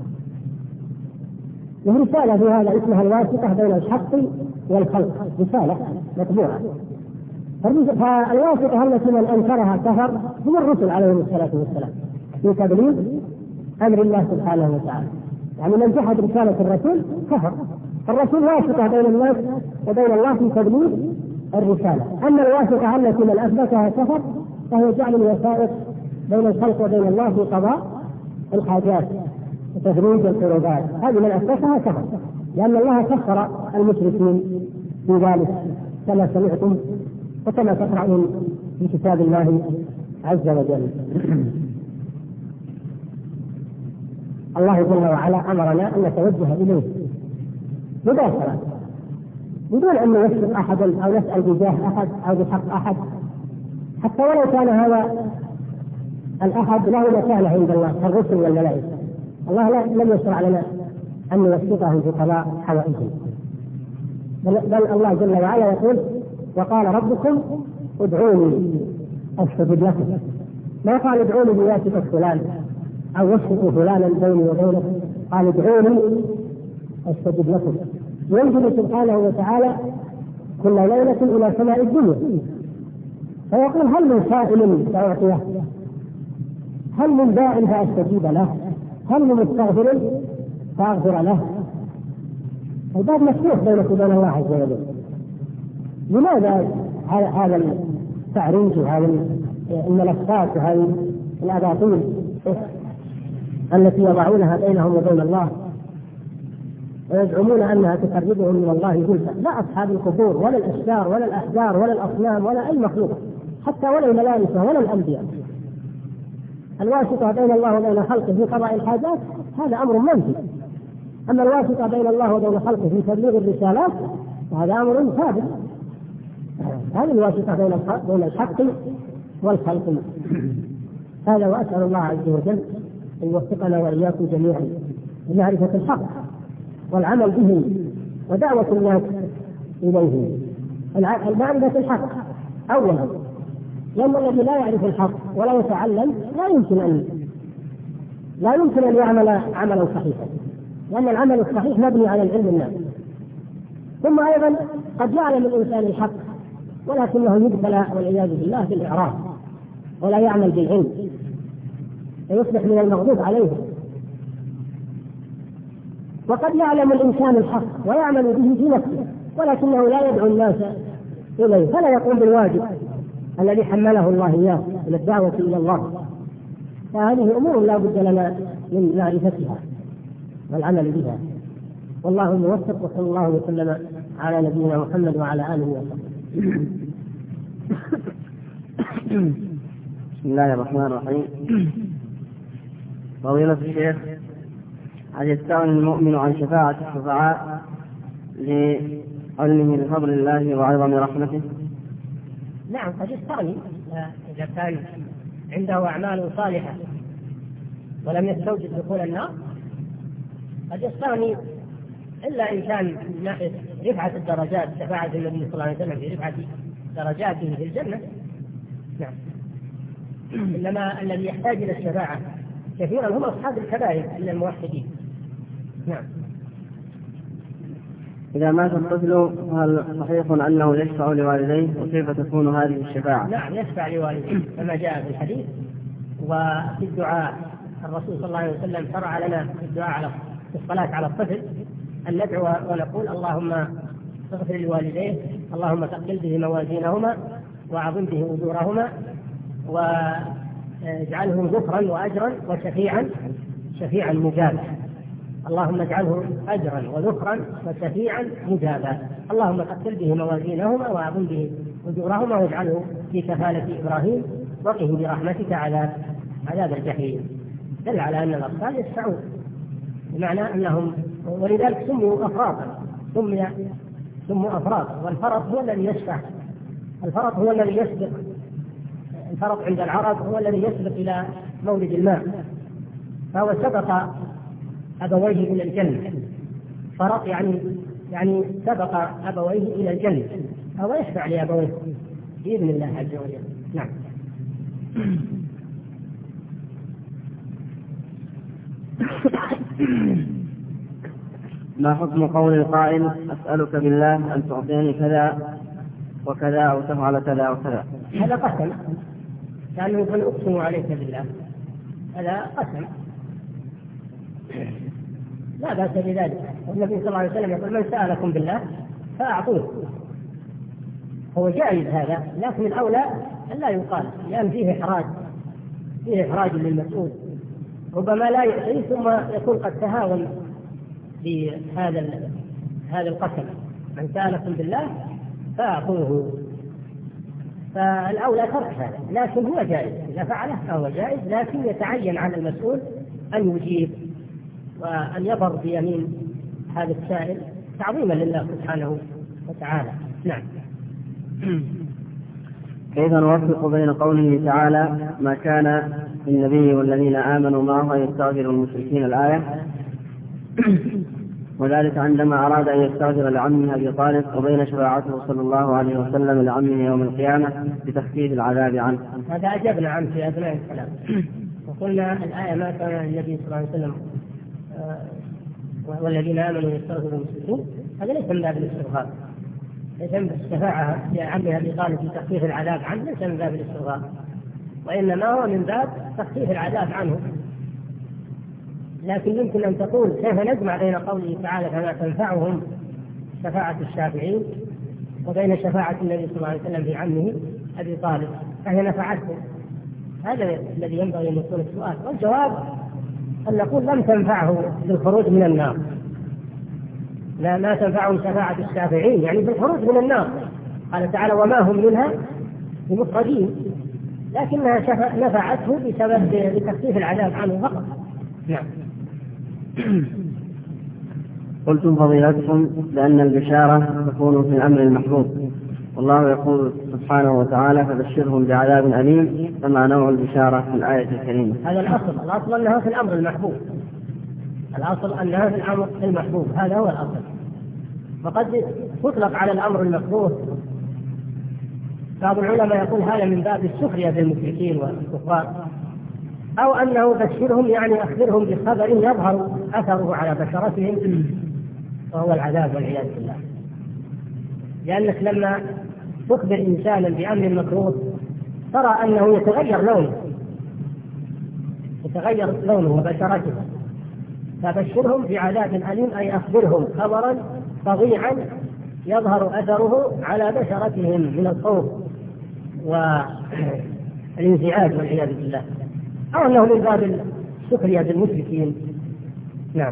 له رسالة في هذا اسمها الواسطة بين الحق والخلق، رسالة مطبوعة. فالواسطة التي من أنكرها كفر هم الرسل عليهم الصلاة والسلام في تبليغ أمر الله سبحانه وتعالى. يعني من جحد رسالة الرسول كفر. الرسول واسطة بين الناس وبين الله في تبليغ الرسالة. أما الواسطة التي من أثبتها كفر فهو جعل الوسائط بين الخلق وبين الله في قضاء الحاجات وتفريج القربات، هذه من أثبتها كفر، لأن الله كفر المشركين في ذلك كما سمعتم وكما تقرأون في كتاب الله عز وجل. الله جل وعلا أمرنا أن نتوجه إليه مباشرة بدون أن نسأل أحدا أو نسأل بجاه أحد أو بحق أحد، حتى ولو كان هذا الأحد له مكانة عند الله كالرسل والملائكة. الله لم يشرع لنا أن نوسطهم في قضاء حوائجهم، بل الله جل وعلا يقول وقال ربكم ادعوني أستجب لكم. ما قال ادعوني بواسطة فلان أو وسطوا فلانا بيني وبينك، قال ادعوني أستجب لكم. ينزل سبحانه وتعالى كل ليلة إلى سماء الدنيا فيقول هل من سائل فأعطيه، هل من داع فأستجيب له، هل من مستغفر فأغفر له. الباب مفتوح بينك وبين الله عز وجل. لماذا هذا التعريج وهذه الملفات وهذه الأباطيل التي يضعونها بينهم وبين الله ويزعمون أنها تقربهم من الله زلفى؟ لا أصحاب القبور ولا الأشجار ولا الأحجار ولا الأصنام ولا أي مخلوق حتى ولا الملائكة ولا الأنبياء. الواسطة بين الله وبين خلقه في قضاء الحاجات هذا أمر منفي. أما الواسطة بين الله وبين خلقه في تبليغ الرسالات فهذا أمر ثابت. هذه الواسطة بين الحق والخلق. هذا وأسأل الله عز وجل أن يوفقنا وإياكم جميعا لمعرفة الحق والعمل به ودعوة الناس إليه. معرفة الحق أولا، لأن الذي لا يعرف الحق ولا يتعلم لا يمكن أن لا يمكن أن يعمل عملا صحيحا، لأن العمل الصحيح مبني على العلم النافع. ثم أيضا قد يعلم الإنسان الحق ولكنه يبتلى والعياذ بالله بالإعراض ولا يعمل بالعلم فيصبح من المغضوب عليه. وقد يعلم الإنسان الحق ويعمل به في نفسه ولكنه لا يدعو الناس إليه، فلا يقوم بالواجب الذي حمله الله إياه من الدعوة إلى الله. فهذه أمور لا بد لنا من معرفتها والعمل بها. والله الموفق، وصلى الله وسلم على نبينا محمد وعلى آله وصحبه. بسم الله الرحمن الرحيم. فضيلة الشيخ، هل يستغني المؤمن عن شفاعة الشفعاء لعلمه بفضل الله وعظم رحمته؟ نعم قد يستغني إذا كان عنده أعمال صالحة ولم يستوجب دخول النار، قد يستغني، إلا إن كان من ناحية رفعة الدرجات، شفاعة النبي صلى الله عليه وسلم في رفعة درجاته في الجنة. نعم. إنما الذي يحتاج إلى الشفاعة كثيرا هم أصحاب الكبائر من الموحدين. نعم. إذا مات الطفل هل صحيح أنه يشفع لوالديه، وكيف تكون هذه الشفاعة؟ نعم يشفع لوالديه كما جاء في الحديث. وفي الدعاء الرسول صلى الله عليه وسلم شرع لنا في الدعاء على في الصلاة على الطفل أن ندعو ونقول اللهم اغفر لوالديه، اللهم ثقل به موازينهما وعظم به أجورهما واجعله ذكرا وأجرا وشفيعا شفيعا مجابا. اللهم اجعله أجرا وذكرا وشفيعا مجابا. اللهم ثقل به موازينهما وعظم به أجورهما واجعله في كفالة إبراهيم وقه برحمتك على عذاب الجحيم. دل على أن الأطفال يشفعون، بمعنى أنهم، ولذلك سموا أفراطا، سمي سموا أفراط. والفرط هو الذي يشفع، الفرط هو الذي يسبق الفرط عند العرب هو الذي يسبق إلى مورد الماء، فهو سبق أبويه إلى الجنة. فرط يعني يعني سبق أبويه إلى الجنة، فهو يشفع لأبويه بإذن الله عز وجل. نعم. ما حكم قول القائل أسألك بالله أن تعطيني كذا وكذا أو تفعل كذا وكذا؟ هذا قسم، لأنه يقول أقسم عليك بالله، هذا قسم لا بأس بذلك. والنبي صلى الله عليه وسلم يقول من سألكم بالله فأعطوه. هو جائز هذا، لكن الأولى أن لا يقال، لأن فيه إحراج فيه إحراج للمسؤول، ربما لا يعطيه ثم يكون قد تهاون بهذا هذا القسم، من سألكم بالله فأعطوه. فالأولى ترك هذا، لكن هو جائز إذا فعله فهو جائز، لكن يتعين على المسؤول أن يجيب وأن يبر بيمين هذا السائل تعظيما لله سبحانه وتعالى. نعم. كيف نوفق بين قوله تعالى ما كان للنبي والذين آمنوا معه يستغفروا المشركين الآية، وذلك عندما أراد أن يستغفر لعمه أبي طالب، وبين شفاعته صلى الله عليه وسلم لعمه يوم القيامة بتخفيف العذاب عنه؟ هذا أجبنا عنه في أثناء الكلام، وقلنا الآية ما كان للنبي صلى الله عليه وسلم والذين آمنوا يستغفروا المشركين، هذا ليس من باب الاستغفار، ليس من الشفاعة لعمه أبي طالب في تخفيف العذاب عنه، ليس من باب الاستغفار، وإنما هو من باب تخفيف العذاب عنه. لكن يمكن أن تقول كيف نجمع بين قوله تعالى فما تنفعهم شفاعة الشافعين وبين شفاعة النبي صلى الله عليه وسلم في عمه أبي طالب، فهي نفعته. هذا الذي ينبغي أن يكون السؤال، والجواب أن نقول لم تنفعه بالخروج من النار، لا ما تنفعهم شفاعة الشافعين يعني بالخروج من النار. قال تعالى وما هم منها بمخرجين، لكنها نفعته بسبب لتخفيف العذاب عنه فقط. نعم. قلتم فضيلتكم بأن البشارة تكون في الأمر المحبوب، والله يقول سبحانه وتعالى فبشرهم بعذاب أليم، فما نوع البشارة في الآية الكريمة؟ هذا الأصل، الأصل أنها في الأمر المحبوب، الأصل أنها في الأمر المحبوب، هذا هو الأصل. وقد تطلق على الأمر المكروه، بعض العلماء يقول هذا من باب السخرية بالمشركين والكفار، أو أنه بشرهم يعني أخبرهم بخبر يظهر أثره على بشرتهم وهو العذاب والعياذ بالله. لأنك لما تخبر إنسانا بأمر مكروه ترى أنه يتغير لونه يتغير لونه وبشرته، فبشرهم بعذاب أليم أي أخبرهم خبرا فظيعا يظهر أثره على بشرتهم من الخوف والانزعاج والعياذ بالله، أو أنه من باب السخرية بالمشركين. نعم.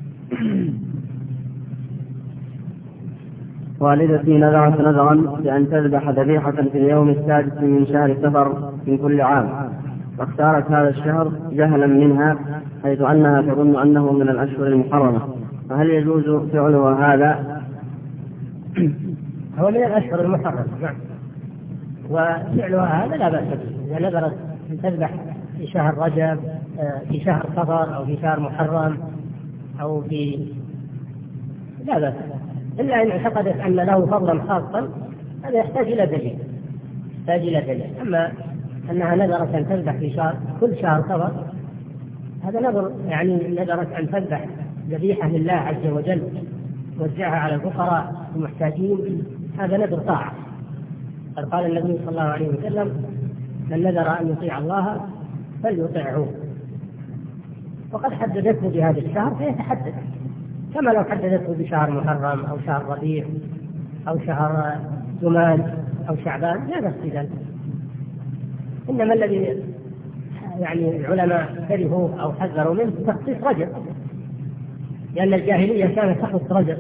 والدتي نذرت نذرا بأن تذبح ذبيحة في اليوم السادس من شهر سفر من كل عام، واختارت هذا الشهر جهلا منها حيث أنها تظن أنه من الأشهر المحرمة، فهل يجوز فعلها هذا؟ هو من الأشهر المحرمة، نعم، وفعلها هذا لا بأس به. إذا نذرت أن تذبح في شهر رجب في شهر صفر أو في شهر محرم أو في لا بأس، إلا إن اعتقدت أن له فضلا خاصا هذا يحتاج إلى دليل يحتاج إلى دليل. أما أنها نذرت أن تذبح في شهر كل شهر صفر، هذا نذر يعني نذرت أن تذبح ذبيحة لله عز وجل توزعها على الفقراء المحتاجين، هذا نذر طاعة. قد قال النبي صلى الله عليه وسلم من نذر أن يطيع الله فليطيعه، وقد حددته بهذا الشهر فيتحدد، كما لو حددته بشهر محرم أو شهر ربيع أو شهر جماد أو شعبان لا بأس بذلك. إنما الذي يعني العلماء كرهوه أو حذروا منه تخصيص رجب، لأن الجاهلية كانت تخص رجب،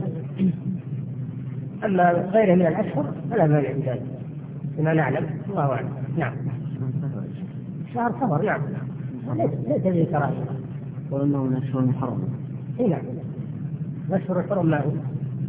أما غيره من الأشهر فلا مانع من ذلك بما نعلم، الله أعلم. نعم. شهر صفر نعم ليس به كراهية، وأنه من الأشهر المحرمة. نعم. الأشهر الحرم ما هي؟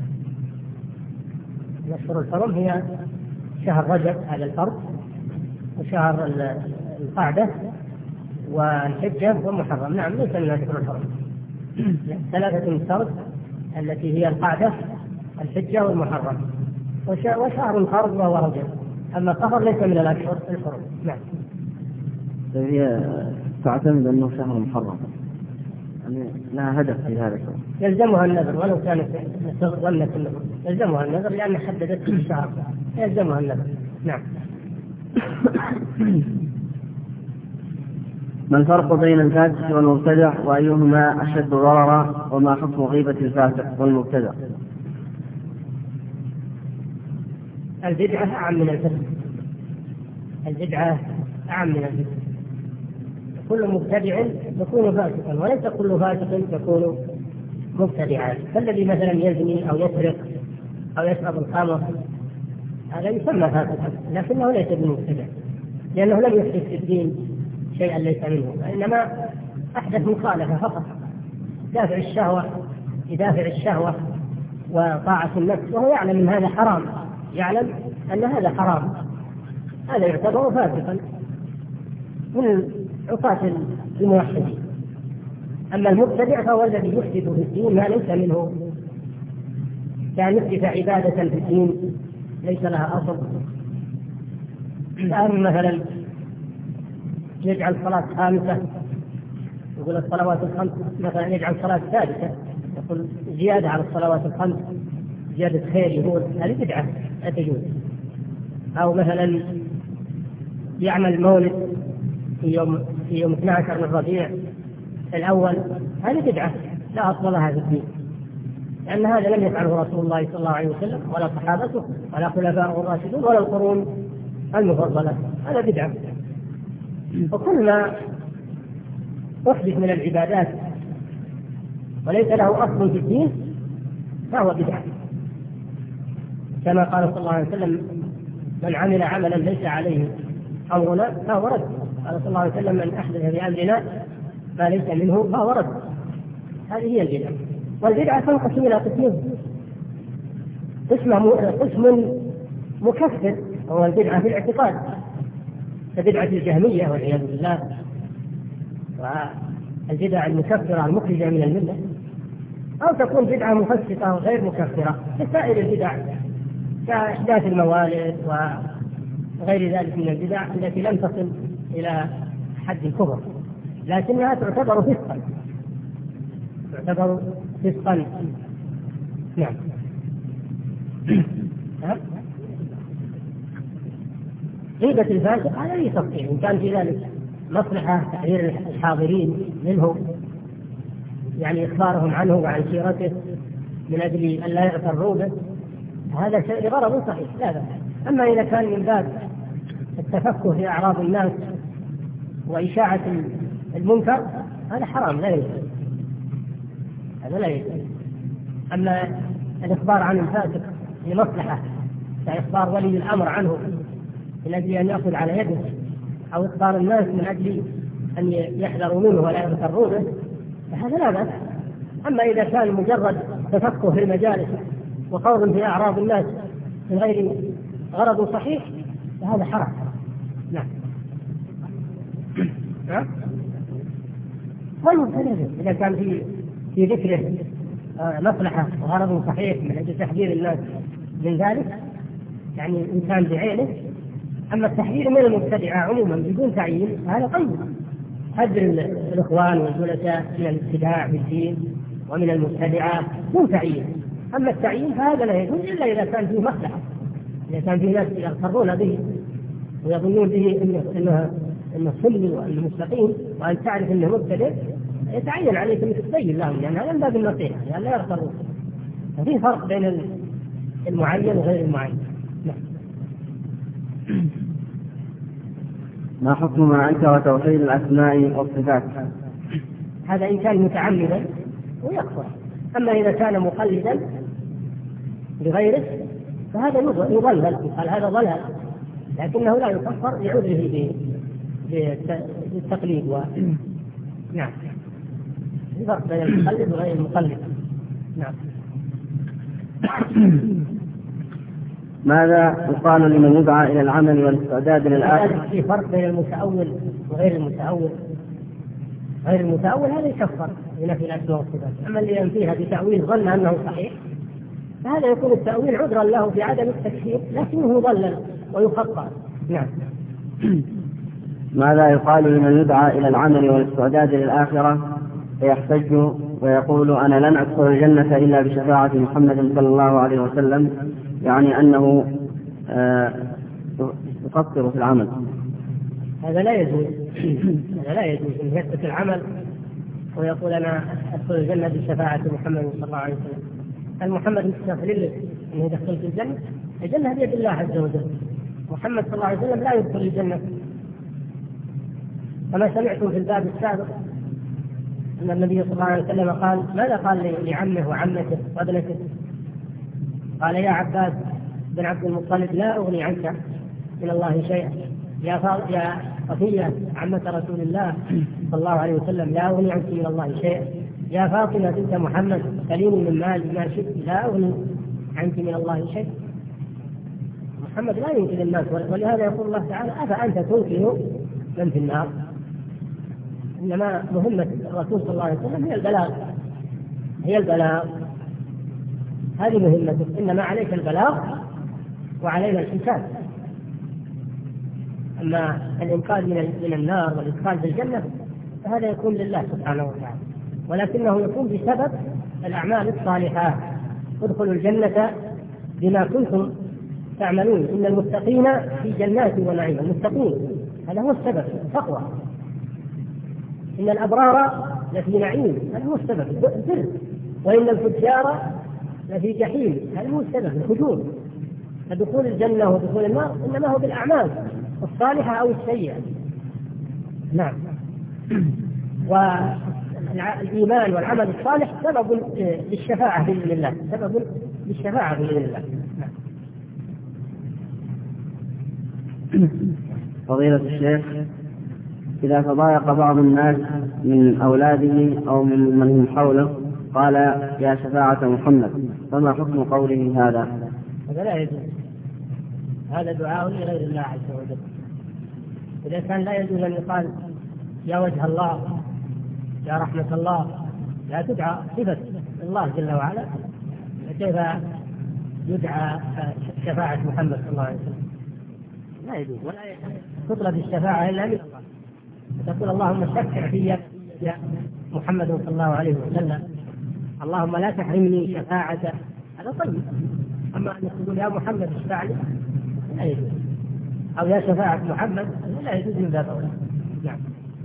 الأشهر الحرم هي شهر رجب هذا الفرد، وشهر القعدة والحجة والمحرم. نعم ليس من أشهر الحرم. ثلاثة من الشهر التي هي القعدة الحجة والمحرم، وشهر فرض وهو رجب. أما الصفر ليس من الأشهر الحرم. نعم. هي تعتمد أنه شهر محرم، يعني لها هدف في هذا الشهر. يلزمها النذر ولو كانت ظنت النذر، يلزمها النذر لأن حددت في الشهر، يلزمها النذر. نعم. ما الفرق بين الفاسق والمبتدع وأيهما أشد ضررا، وما حكم غيبة الفاسق والمبتدع؟ البدعة أعم من الفسق. البدعة أعم من الفسق. كل مبتدع يكون فاسقا، وليس كل فاسق يكون مبتدعا. فالذي مثلا يزني أو يسرق أو يشرب الخمر هذا يسمى فاسقا، لكنه ليس بمبتدع، لأنه لم يحدث في الدين شيئا ليس منه، وإنما أحدث مخالفة فقط، دافع الشهوة يدافع الشهوة وطاعة النفس، وهو يعلم أن هذا حرام، يعلم أن هذا حرام، هذا يعتبر فاسقا من عصاة الموحدين. أما المبتدع فهو الذي يحدث في الدين ما ليس منه، كان يحدث عبادة في الدين ليس لها أصل. الآن مثلا يجعل صلاة خامسة، يقول الصلوات الخمس، مثلا يجعل صلاة ثالثة، يقول زيادة على الصلوات الخمس، زيادة خير، يقول هذه بدعة لا تجوز. أو مثلا يعمل مولد في يوم في يوم اثني عشر من ربيع الأول، هذه بدعة لا أصل لها في الدين، لأن هذا لم يفعله رسول الله صلى الله عليه وسلم ولا صحابته ولا خلفاء الراشدون ولا القرون المفضلة، هذا بدعة. وكل ما أحدث من العبادات وليس له أصل في الدين فهو بدعة، كما قال صلى الله عليه وسلم: من عمل عملا ليس عليه أمرنا فهو رد. قال صلى الله عليه وسلم: من أحدث في أمرنا ما ليس منه فهو رد. هذه هي البدعة. والبدعة تنقسم إلى قسمين: قسم مكفر وهو البدعة في الاعتقاد كبدعة الجهمية والعياذ بالله، والبدع المكفرة المخرجة من الملة، أو تكون بدعة مفسقة غير مكفرة كسائر البدع كإحداث الموالد وغير ذلك من البدع التي لم تصل إلى حد الكفر، لكنها تعتبر فسقا تعتبر فسقا. نعم. غيبة الفاسق هذا ليس تفصيل، إن كان في ذلك مصلحة تحرير الحاضرين منه، يعني إخبارهم عنه وعن سيرته من أجل أن لا يغتروا به، هذا شيء لغرض صحيح لا بأس. أما إذا كان من باب التفكه في أعراض الناس وإشاعة المنكر هذا حرام لا يجوز، هذا لا يجوز. أما الإخبار عن الفاسق لمصلحة كإخبار ولي الأمر عنه من أجل أن يأخذ على يده، أو إخبار الناس من أجل أن يحذروا منه ولا يغتروا به، فهذا لا بأس. أما إذا كان مجرد تفكه في المجالس وخوض في أعراض الناس من غير غرض صحيح فهذا حرام. نعم. والمبتدع إذا كان في في ذكره مصلحة وغرض صحيح من أجل تحذير الناس من ذلك، يعني إنسان بعينه. أما التحذير من المبتدعة عموما بدون تعيين هذا طيب، حذر الإخوان والجلساء من الابتداع بالدين ومن المبتدعة دون تعيين. أما التعيين فهذا لا يجوز إلا إذا كان فيه مصلحة، إذا كان فيه ناس يغترون به ويظنون به إنه إنه إنه سلمي وإنه مستقيم، وأن تعرف إنه مبتدع يتعين عليك أن تبين لهم، لأن هذا من باب النصيحة يعني لا يغترون. ففي فرق بين المعين وغير المعين. ما حكم ما أنكر توحيد الأسماء والصفات؟ هذا إن كان متعمدا ويكفر. أما إذا كان مقلدا لغيره فهذا يضلل، قال هذا ضلال، لكنه لا يكفر لعذره بالتقليد. و... نعم. الفرق بين المقلد وغير المقلد. نعم. ماذا يقال لمن يدعى إلى العمل والاستعداد للآخرة؟ في فرق بين المتأول وغير المتأول. غير المتأول هذا يكفر بنفي الأسماء والصفات، أما اللي ينفيها بتأويل ظن أنه صحيح فهذا يكون التأويل عذرا له في عدم التكفير، لكنه ضلل ويخطأ. نعم. ماذا يقال لمن يدعى إلى العمل والاستعداد للآخرة فيحتج ويقول أنا لن أدخل الجنة إلا بشفاعة محمد صلى الله عليه وسلم، يعني أنه يقصر في العمل؟ هذا لا يجوز. هذا لا يجوز أن يثبت العمل ويقول أنا أدخل الجنة بشفاعة محمد صلى الله عليه وسلم. هل محمد مستغفر لك أنه يدخل في الجنة؟ الجنة بيد الله عز وجل. محمد صلى الله عليه وسلم لا يدخل الجنة، كما سمعتم في الباب السابق أن النبي صلى الله عليه وسلم قال ماذا قال لعمه وعمته وابنته؟ قال يا عباس بن عبد المطلب لا أغني عنك من الله شيئا، يا يا صفية عمة رسول الله صلى الله عليه وسلم لا أغني عنك من الله شيئا، يا فاطمة بنت محمد سليني من مالي ما شئت لا أغني عنك من الله شيئا. محمد لا ينكر الناس، ولهذا يقول الله تعالى أفأنت تنكر من في النار؟ إنما مهمة الرسول صلى الله عليه وسلم هي البلاغ، هي البلاغ، هذه مهمته، إنما عليك البلاغ وعلينا الحساب. أما الإنقاذ من النار والإدخال في الجنة فهذا يكون لله سبحانه وتعالى، ولكنه يكون بسبب الأعمال الصالحة. ادخلوا الجنة بما كنتم تعملون إن المتقين في جنات ونعيم. المتقين هذا هو السبب، التقوى. إن الأبرار لفي نعيم هذا هو السبب، البر. وإن الفجار لفي جحيم هذا هو السبب، الفجور. فدخول الجنة ودخول النار إنما هو بالأعمال الصالحة أو السيئة. نعم. والإيمان والعمل الصالح سبب للشفاعة بإذن الله، سبب للشفاعة بإذن الله. نعم. فضيلة الشيخ، إذا تضايق بعض الناس من أولاده أو من من هم حوله قال يا شفاعة محمد، فما حكم قوله هذا؟ هذا لا يجوز، هذا دعاء لغير الله عز وجل. إذا كان لا يجوز أن يقال يا وجه الله، يا رحمة الله، لا تدعى صفة الله جل وعلا، كيف يدعى شفاعة محمد صلى الله عليه وسلم؟ لا يجوز، ولا تطلب الشفاعة إلا من الله. تقول اللهم شفع في يا محمد صلى الله عليه وسلم، اللهم لا تحرمني شفاعته، هذا طيب. أما أن تقول يا محمد اشفع لي لا يجوز، أو يا شفاعة محمد لا يجوز من باب أولى. نعم.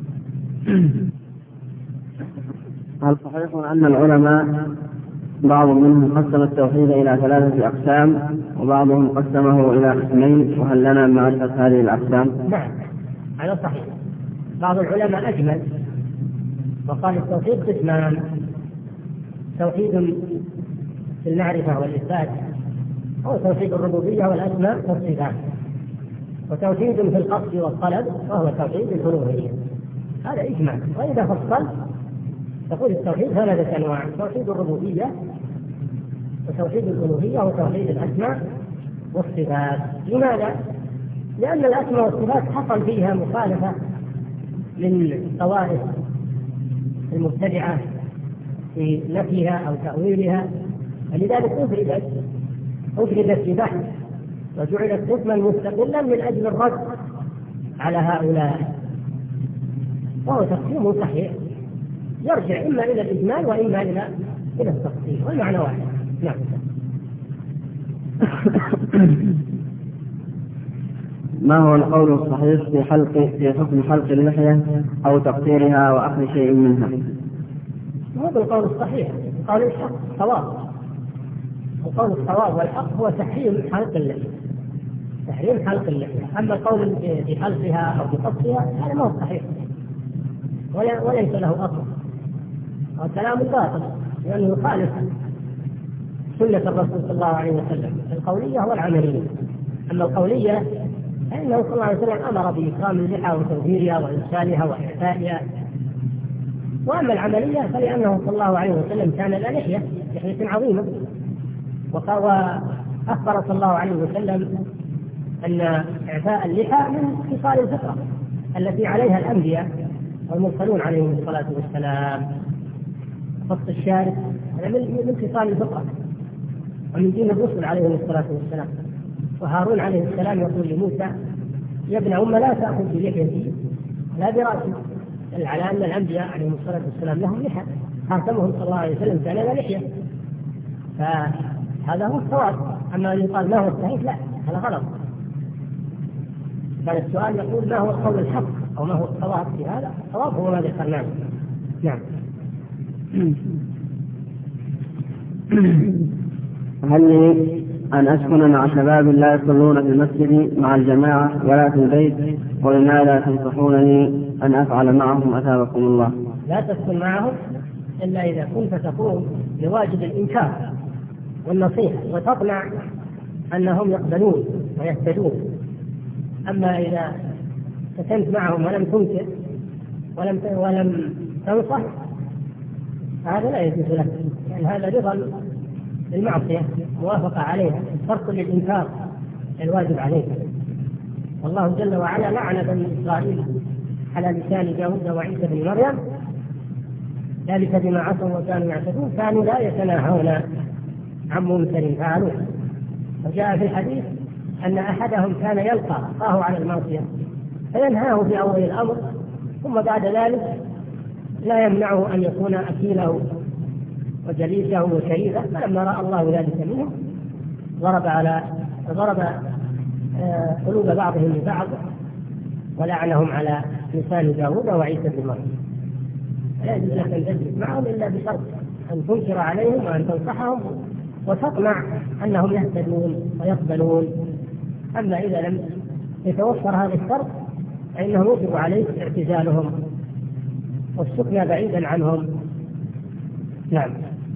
هل صحيح أن العلماء بعض منهم قسم التوحيد إلى ثلاثة أقسام وبعضهم قسمه إلى قسمين، وهل لنا معرفة هذه الأقسام؟ نعم هذا صحيح. بعض العلماء أجمل وقال التوحيد قسمان: توحيد في المعرفة والإثبات، أو توحيد الربوبية والأسماء والصفات، وتوحيد في القصد والطلب وهو توحيد الألوهية. هذا إجماع. وإذا فصل تقول التوحيد ثلاثة أنواع: توحيد الربوبية وتوحيد الألوهية وتوحيد الأسماء والصفات. لماذا؟ لأن الأسماء والصفات حصل فيها مخالفة من طوائف المبتدعة في نفيها أو تأويلها، فلذلك أفردت أفردت ببحث وجعلت قسما مستقلا من أجل الرد على هؤلاء، وهو تقسيم صحيح يرجع إما إلى الإجمال وإما إلى إلى التفصيل، والمعنى واحد. نعم. ما هو القول الصحيح في حلق في حكم حلق اللحية أو تقصيرها وأخذ شيء منها؟ هذا القول الصحيح، قول الحق صواب. القول الصواب والحق هو تحريم حلق اللحية، تحريم حلق اللحية. أما القول بحلقها أو بقصها هذا ما هو صحيح وليس له أصل، والكلام باطل لأنه يخالف سنة الرسول صلى الله عليه وسلم القولية والعملية. أما القولية فإنه صلى الله عليه وسلم أمر بإكرام اللحى وتوفيرها وإرسالها وإحسائها، وأما العملية فلأنه صلى الله عليه وسلم كان له لحية لحية عظيمة، أخبر صلى الله عليه وسلم أن إعفاء اللحى من خصال الفطرة التي عليها الأنبياء والمرسلون عليهم الصلاة والسلام. قص الشارب من خصال الفطرة ومن دين الرسل عليهم الصلاة والسلام. وهارون عليه السلام يقول لموسى: يا ابن أم لا تأخذ بلحيتي لا برأسي، دل على أن الأنبياء عليهم الصلاة والسلام لهم لحى، خاتمهم صلى الله عليه وسلم كان له لحية، فهذا هو الصواب. أما أن يقال ما هو الصحيح لا، هذا غلط. كان السؤال يقول ما هو القول الحق أو ما هو الصواب في هذا؟ الصواب هو ما ذكرناه. نعم. هل لي أن أسكن مع شباب لا يصلون في المسجد مع الجماعة ولا في البيت، ولماذا تنصحونني أن أفعل معهم أثابكم الله؟ لا تسكن معهم إلا إذا كنت تقوم بواجب الإنكار والنصيحة وتطمع أنهم يقبلون ويهتدون. أما إذا سكنت معهم ولم تنكر ولم ولم تنصح هذا لا يجوز لك، يعني هذا رضا بالمعصية موافقة عليها، فرق للإنكار الواجب عليك. والله جل وعلا لعن بني إسرائيل على لسان داود وعيسى بن مريم ذلك بما عصوا وكانوا يعتدون كانوا لا يتناهون عن منكر فعلوه. وجاء في الحديث أن أحدهم كان يلقى أخاه على المعصية فينهاه في أول الأمر، ثم بعد ذلك لا يمنعه أن يكون أكيله وجليسه وشريفه، فلما رأى الله ذلك منه ضرب على ضرب قلوب بعضهم لبعض ولعنهم على لسان داود وعيسى بن مريم. لا يجوز لك أن تجلس معهم إلا بشرط أن تنكر عليهم وأن تنصحهم وتطمع أنهم يهتدون ويقبلون. أما إذا لم يتوفر هذا الشرط فإنه يجب عليك اعتزالهم والسكن بعيدا عنهم. نعم.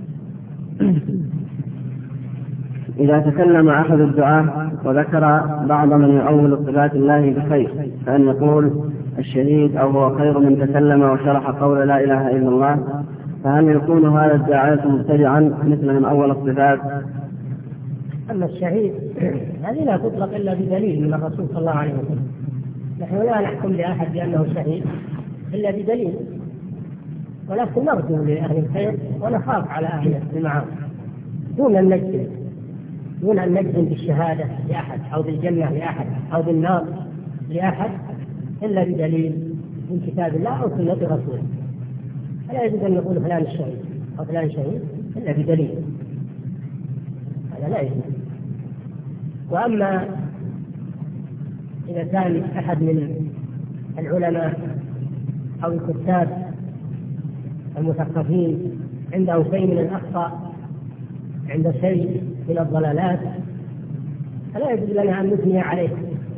إذا تكلم أحد الدعاة وذكر بعض من يؤول صفات الله بخير فأن يقول الشهيد أو هو خير من تكلم وشرح قول لا إله إلا الله، فهل يكون هذا الداعية مبتدعا مثل من أول الصفات؟ أما الشهيد هذه لا تطلق إلا بدليل من الرسول صلى الله عليه وسلم. نحن لا نحكم لأحد بأنه شهيد إلا بدليل، ولكن نرجو لأهل الخير ونخاف على أهل المعاصي دون أن نجزم دون أن نجزم بالشهادة لأحد أو بالجنة لأحد أو بالنار لأحد إلا بدليل من كتاب الله أو سنة رسوله. فلا يجوز أن نقول فلان الشهيد أو فلان شهيد إلا بدليل، هذا لا يجوز. وأما إذا كان أحد من العلماء أو الكتاب المثقفين عنده شيء من الأخطاء، عنده شيء من الضلالات، فلا يجوز لنا أن نثني عليه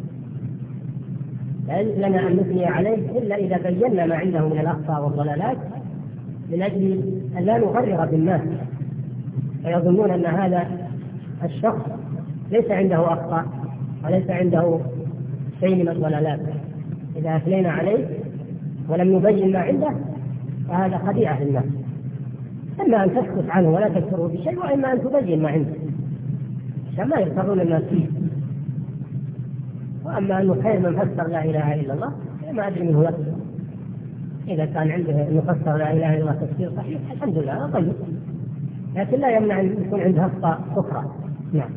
لا يجوز لنا أن نثني عليه إلا إذا بينا ما عنده من الأخطاء والضلالات من أجل أن لا نغرر بالناس فيظنون أن هذا الشخص ليس عنده أخطاء وليس عنده شيء من الضلالات. إذا أثنينا عليه ولم نبين ما عنده فهذا خديعة للناس، إما أن تسكت عنه ولا تذكره بشيء، وإما أن تبين ما عنده عشان ما يغترون الناس فيه. وأما أنه خير من فسر لا إله إلا الله ما أدري منه يقصد، إذا كان عنده أن يفسر لا إله إلا الله تفسير صحيح الحمد لله طيب، لكن لا يمنع أن يكون عنده أخطاء أخرى. نعم.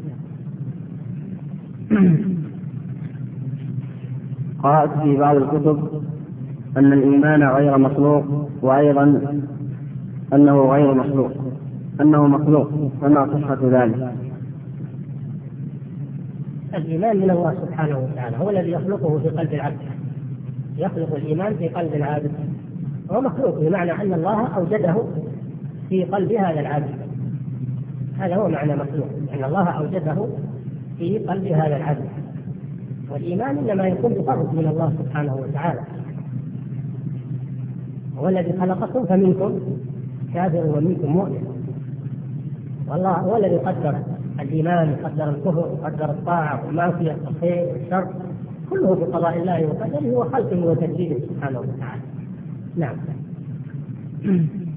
قرأت في بعض الكتب أن الإيمان غير مخلوق، وأيضا أنه غير مخلوق أنه مخلوق، فما صحة ذلك؟ الإيمان من الله سبحانه وتعالى هو الذي يخلقه في قلب العبد، يخلق الإيمان في قلب العبد، هو مخلوق بمعنى أن الله أوجده في قلب هذا العبد، هذا هو معنى مخلوق، أن الله أوجده في قلب هذا العبد. والإيمان إنما يكون بفضل من الله سبحانه وتعالى، هو الذي خلقكم فمنكم كافر ومنكم مؤمن، والله هو الذي قدر الإيمان، قدر الكفر، قدر الطاعة والمعصية، الخير والشر، كله بقضاء الله وقدره وخلقه وتدبيره سبحانه وتعالى. نعم.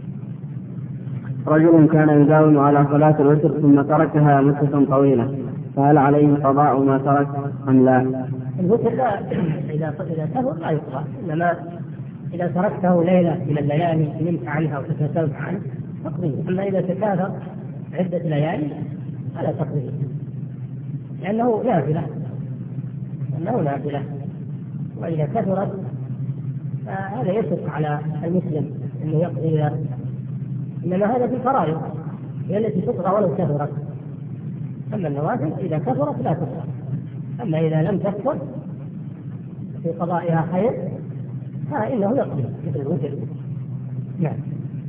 رجل كان يداوم على صلاة الوتر ثم تركها مدة طويلة، فهل عليه قضاء ما ترك أم لا؟ الوتر لا، إذا إذا كثر لا يقضى، إنما إذا تركته ليلة من الليالي نمت عنها وتكسلت عنه تقضيه، أما إذا تكاثر عدة ليالي فلا تقضيه، لأنه نافلة لأنه نافلة وإذا كثرت فهذا يشق على المسلم أنه يقضي ذلك، إنما هذا في الفرائض هي التي تقضى ولو كثرت، أما النوافل إذا كثرت لا تقضى، أما إذا لم تكثر في قضائها خير فإنه يقضي مثل الوتر. نعم.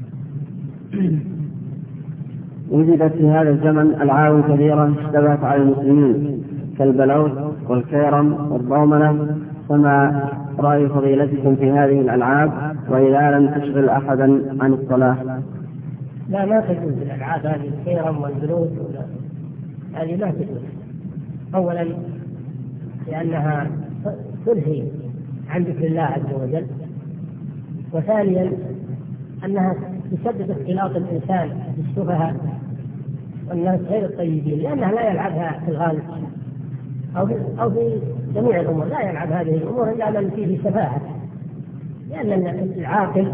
وجدت في هذا الزمن ألعاب كبيرة اشتبهت على المسلمين كالبلوث والكيرم والضومنة، فما رأي فضيلتكم في هذه الألعاب وإذا لم تشغل أحدا عن الصلاة؟ لا ما تجوز الألعاب هذه الكيرم والبلوث هذه لا تجوز، أولا لأنها تلهي عن ذكر الله عز وجل، وثانيا أنها تسبب اختلاط الإنسان بالشبهة والناس غير الطيبين، لأنها لا يلعبها في الغالب أو في, أو في جميع الأمور، لا يلعب هذه الأمور إلا من فيه سفاهة، لأن العاقل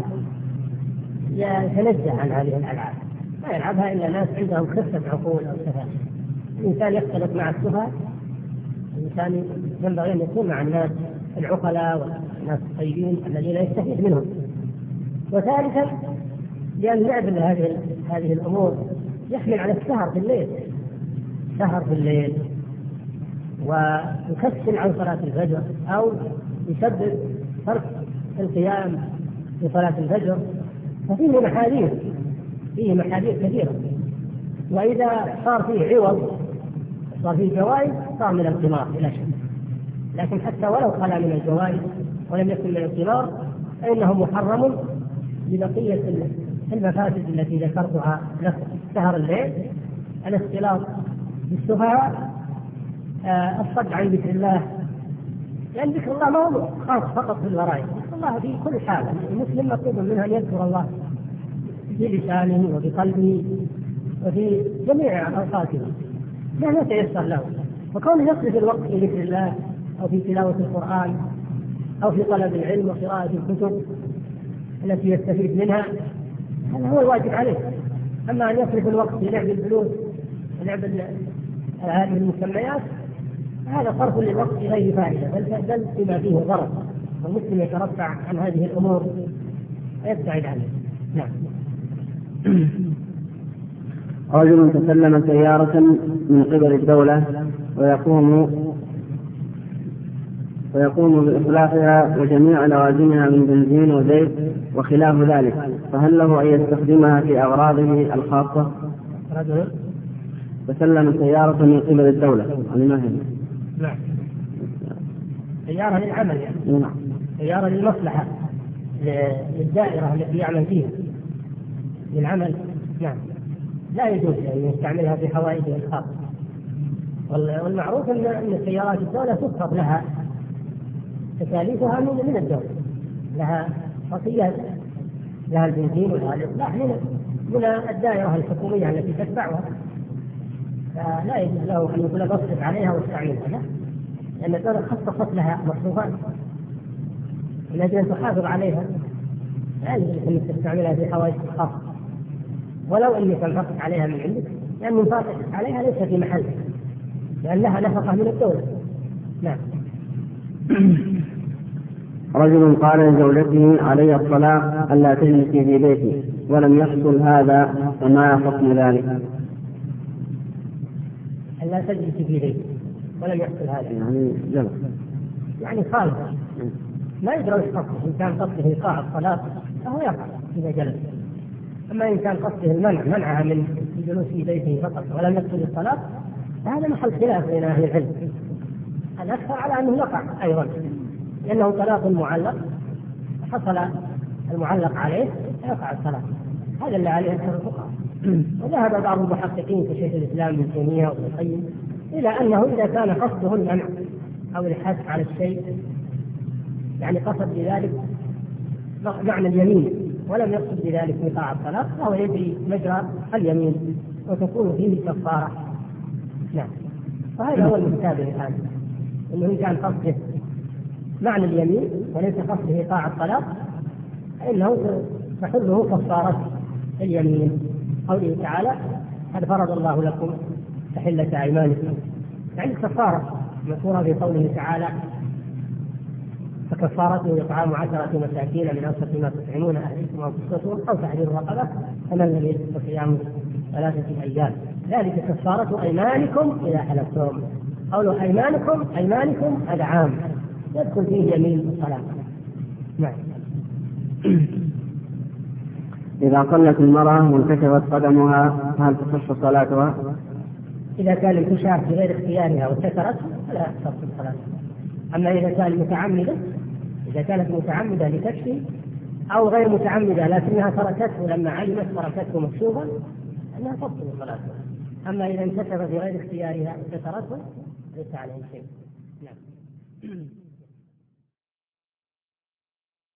يتنزه عن هذه الألعاب، لا يلعبها إلا ناس عندهم خفة عقول أو سفاهة. الإنسان يختلط مع السفهاء، الإنسان ينبغي أن يكون مع الناس العقلاء والناس الطيبين الذين يستفيد منهم. وثالثا لأن لعب هذه هذه الأمور يحمل على السهر في الليل، سهر في الليل ويكسل عن صلاة الفجر أو يسبب ترك القيام في صلاة الفجر، ففيه محاذير فيه محاذير كثيرة، وإذا صار فيه عوض صار فيه جوائز صار من القمار بلا شك، لكن حتى ولو خلا من الجوائز ولم يكن من القمار فإنه محرم ببقية المفاسد التي ذكرتها لك: سهر الليل، الاختلاط بالسفهاء، آه، الصد عن ذكر الله، لأن ذكر الله ما هو خاص فقط في الورائع، ذكر الله في كل حال، المسلم مطلوب منه أن يذكر الله بلسانه وبقلبه وفي جميع أوقاته ما يتيسر له، وكونه يصرف الوقت في ذكر الله أو في تلاوة القرآن أو في طلب العلم وقراءة الكتب التي يستفيد منها، هذا هو الواجب عليه. أما أن يصرف الوقت في لعب الفلوس ولعب هذه المسميات هذا صرف للوقت غير فائدة، بل بل بما فيه ضرر، والمسلم يترفع عن هذه الأمور ويبتعد عنها. نعم. رجل تسلم سيارة من قبل الدولة ويقوم ويقوم بإصلاحها وجميع لوازمها من بنزين وزيت وخلاف ذلك، فهل له أن يستخدمها في أغراضه الخاصة؟ رجل تسلم سيارة من قبل الدولة، يعني ما هي؟ نعم. سيارة للعمل يعني. نعم. سيارة للمصلحة للدائرة التي يعمل فيها للعمل. نعم. لا يجوز أن يستعملها في حوائجه الخاصة، والمعروف أن سيارات الدولة تفرض لها تكاليفها من الدولة، لها خاصيات، لها البنزين ولها الإصلاح من الدائرة الحكومية التي تتبعها، فلا يجوز له أن يقول بصرف عليها واستعملها، لا، لأن الدولة خصصت لها مصروفات من أجل أن تحافظ عليها، لا يجوز أن تستعملها في حوائج الخاصة، ولو أنك انفقت عليها من عندك، لأن انفاقك عليها ليس في محلك، لأن لها نفقة من الدولة. نعم. رجل قال لزوجته: علي الصلاة ألا تجلسي في بيتي، ولم يحصل هذا، فما حكم ذلك؟ ألا تجلسي في بيتي ولم يحصل هذا يعني جلس، يعني خالف، ما يدري ايش قصده. إن كان قصده إيقاع الصلاة فهو يقع إذا جلس، أما إن كان قصده المنع منعها من الجلوس في بيته فقط ولم يحصل الصلاة فهذا محل خلاف بين أهل العلم. الأكثر على أنه يقع أيضا، لأنه طلاق معلق، حصل المعلق عليه يقع الصلاة، هذا اللي عليه أكثر الفقهاء. وذهب بعض المحققين كشيخ الإسلام ابن تيمية وابن القيم إلى أنه إذا كان قصده المنع أو الحث على الشيء، يعني قصد بذلك معنى اليمين ولم يقصد بذلك وقاع الصلاة، فهو يجري مجرى اليمين وتكون فيه كفارة. نعم. وهذا هو المشتبه الآن، إنه إن كان قصده معنى اليمين وليس قصده إيقاع الطلاق فإنه تحله كفارة اليمين. قوله تعالى قد فرض الله لكم تحلة أيمانكم، يعني الكفارة مذكورة في قوله تعالى فكفارته إطعام عشرة مساكين من أوسط ما تطعمون أهلكم أو كسوتهم أو تحرير رقبة فمن لم يجد فصيام ثلاثة أيام ذلك كفارة أيمانكم إذا حلفتم. قولوا أيمانكم أيمانكم هذا عام يدخل فيه يمين الصلاة. نعم. إذا صلت المرأة وانكسرت قدمها هل تصح صلاتها؟ إذا كان انتشار في غير اختيارها وانكسرت فلا تصح الصلاة. أما إذا كان متعمدة إذا كانت متعمدة لتكفي أو غير متعمدة لكنها تركته لما علمت تركته مكشوفا أنها تبطل صلاتها. أما إذا انكسر في غير اختيارها وانكسرته ليس عليه شيء. نعم.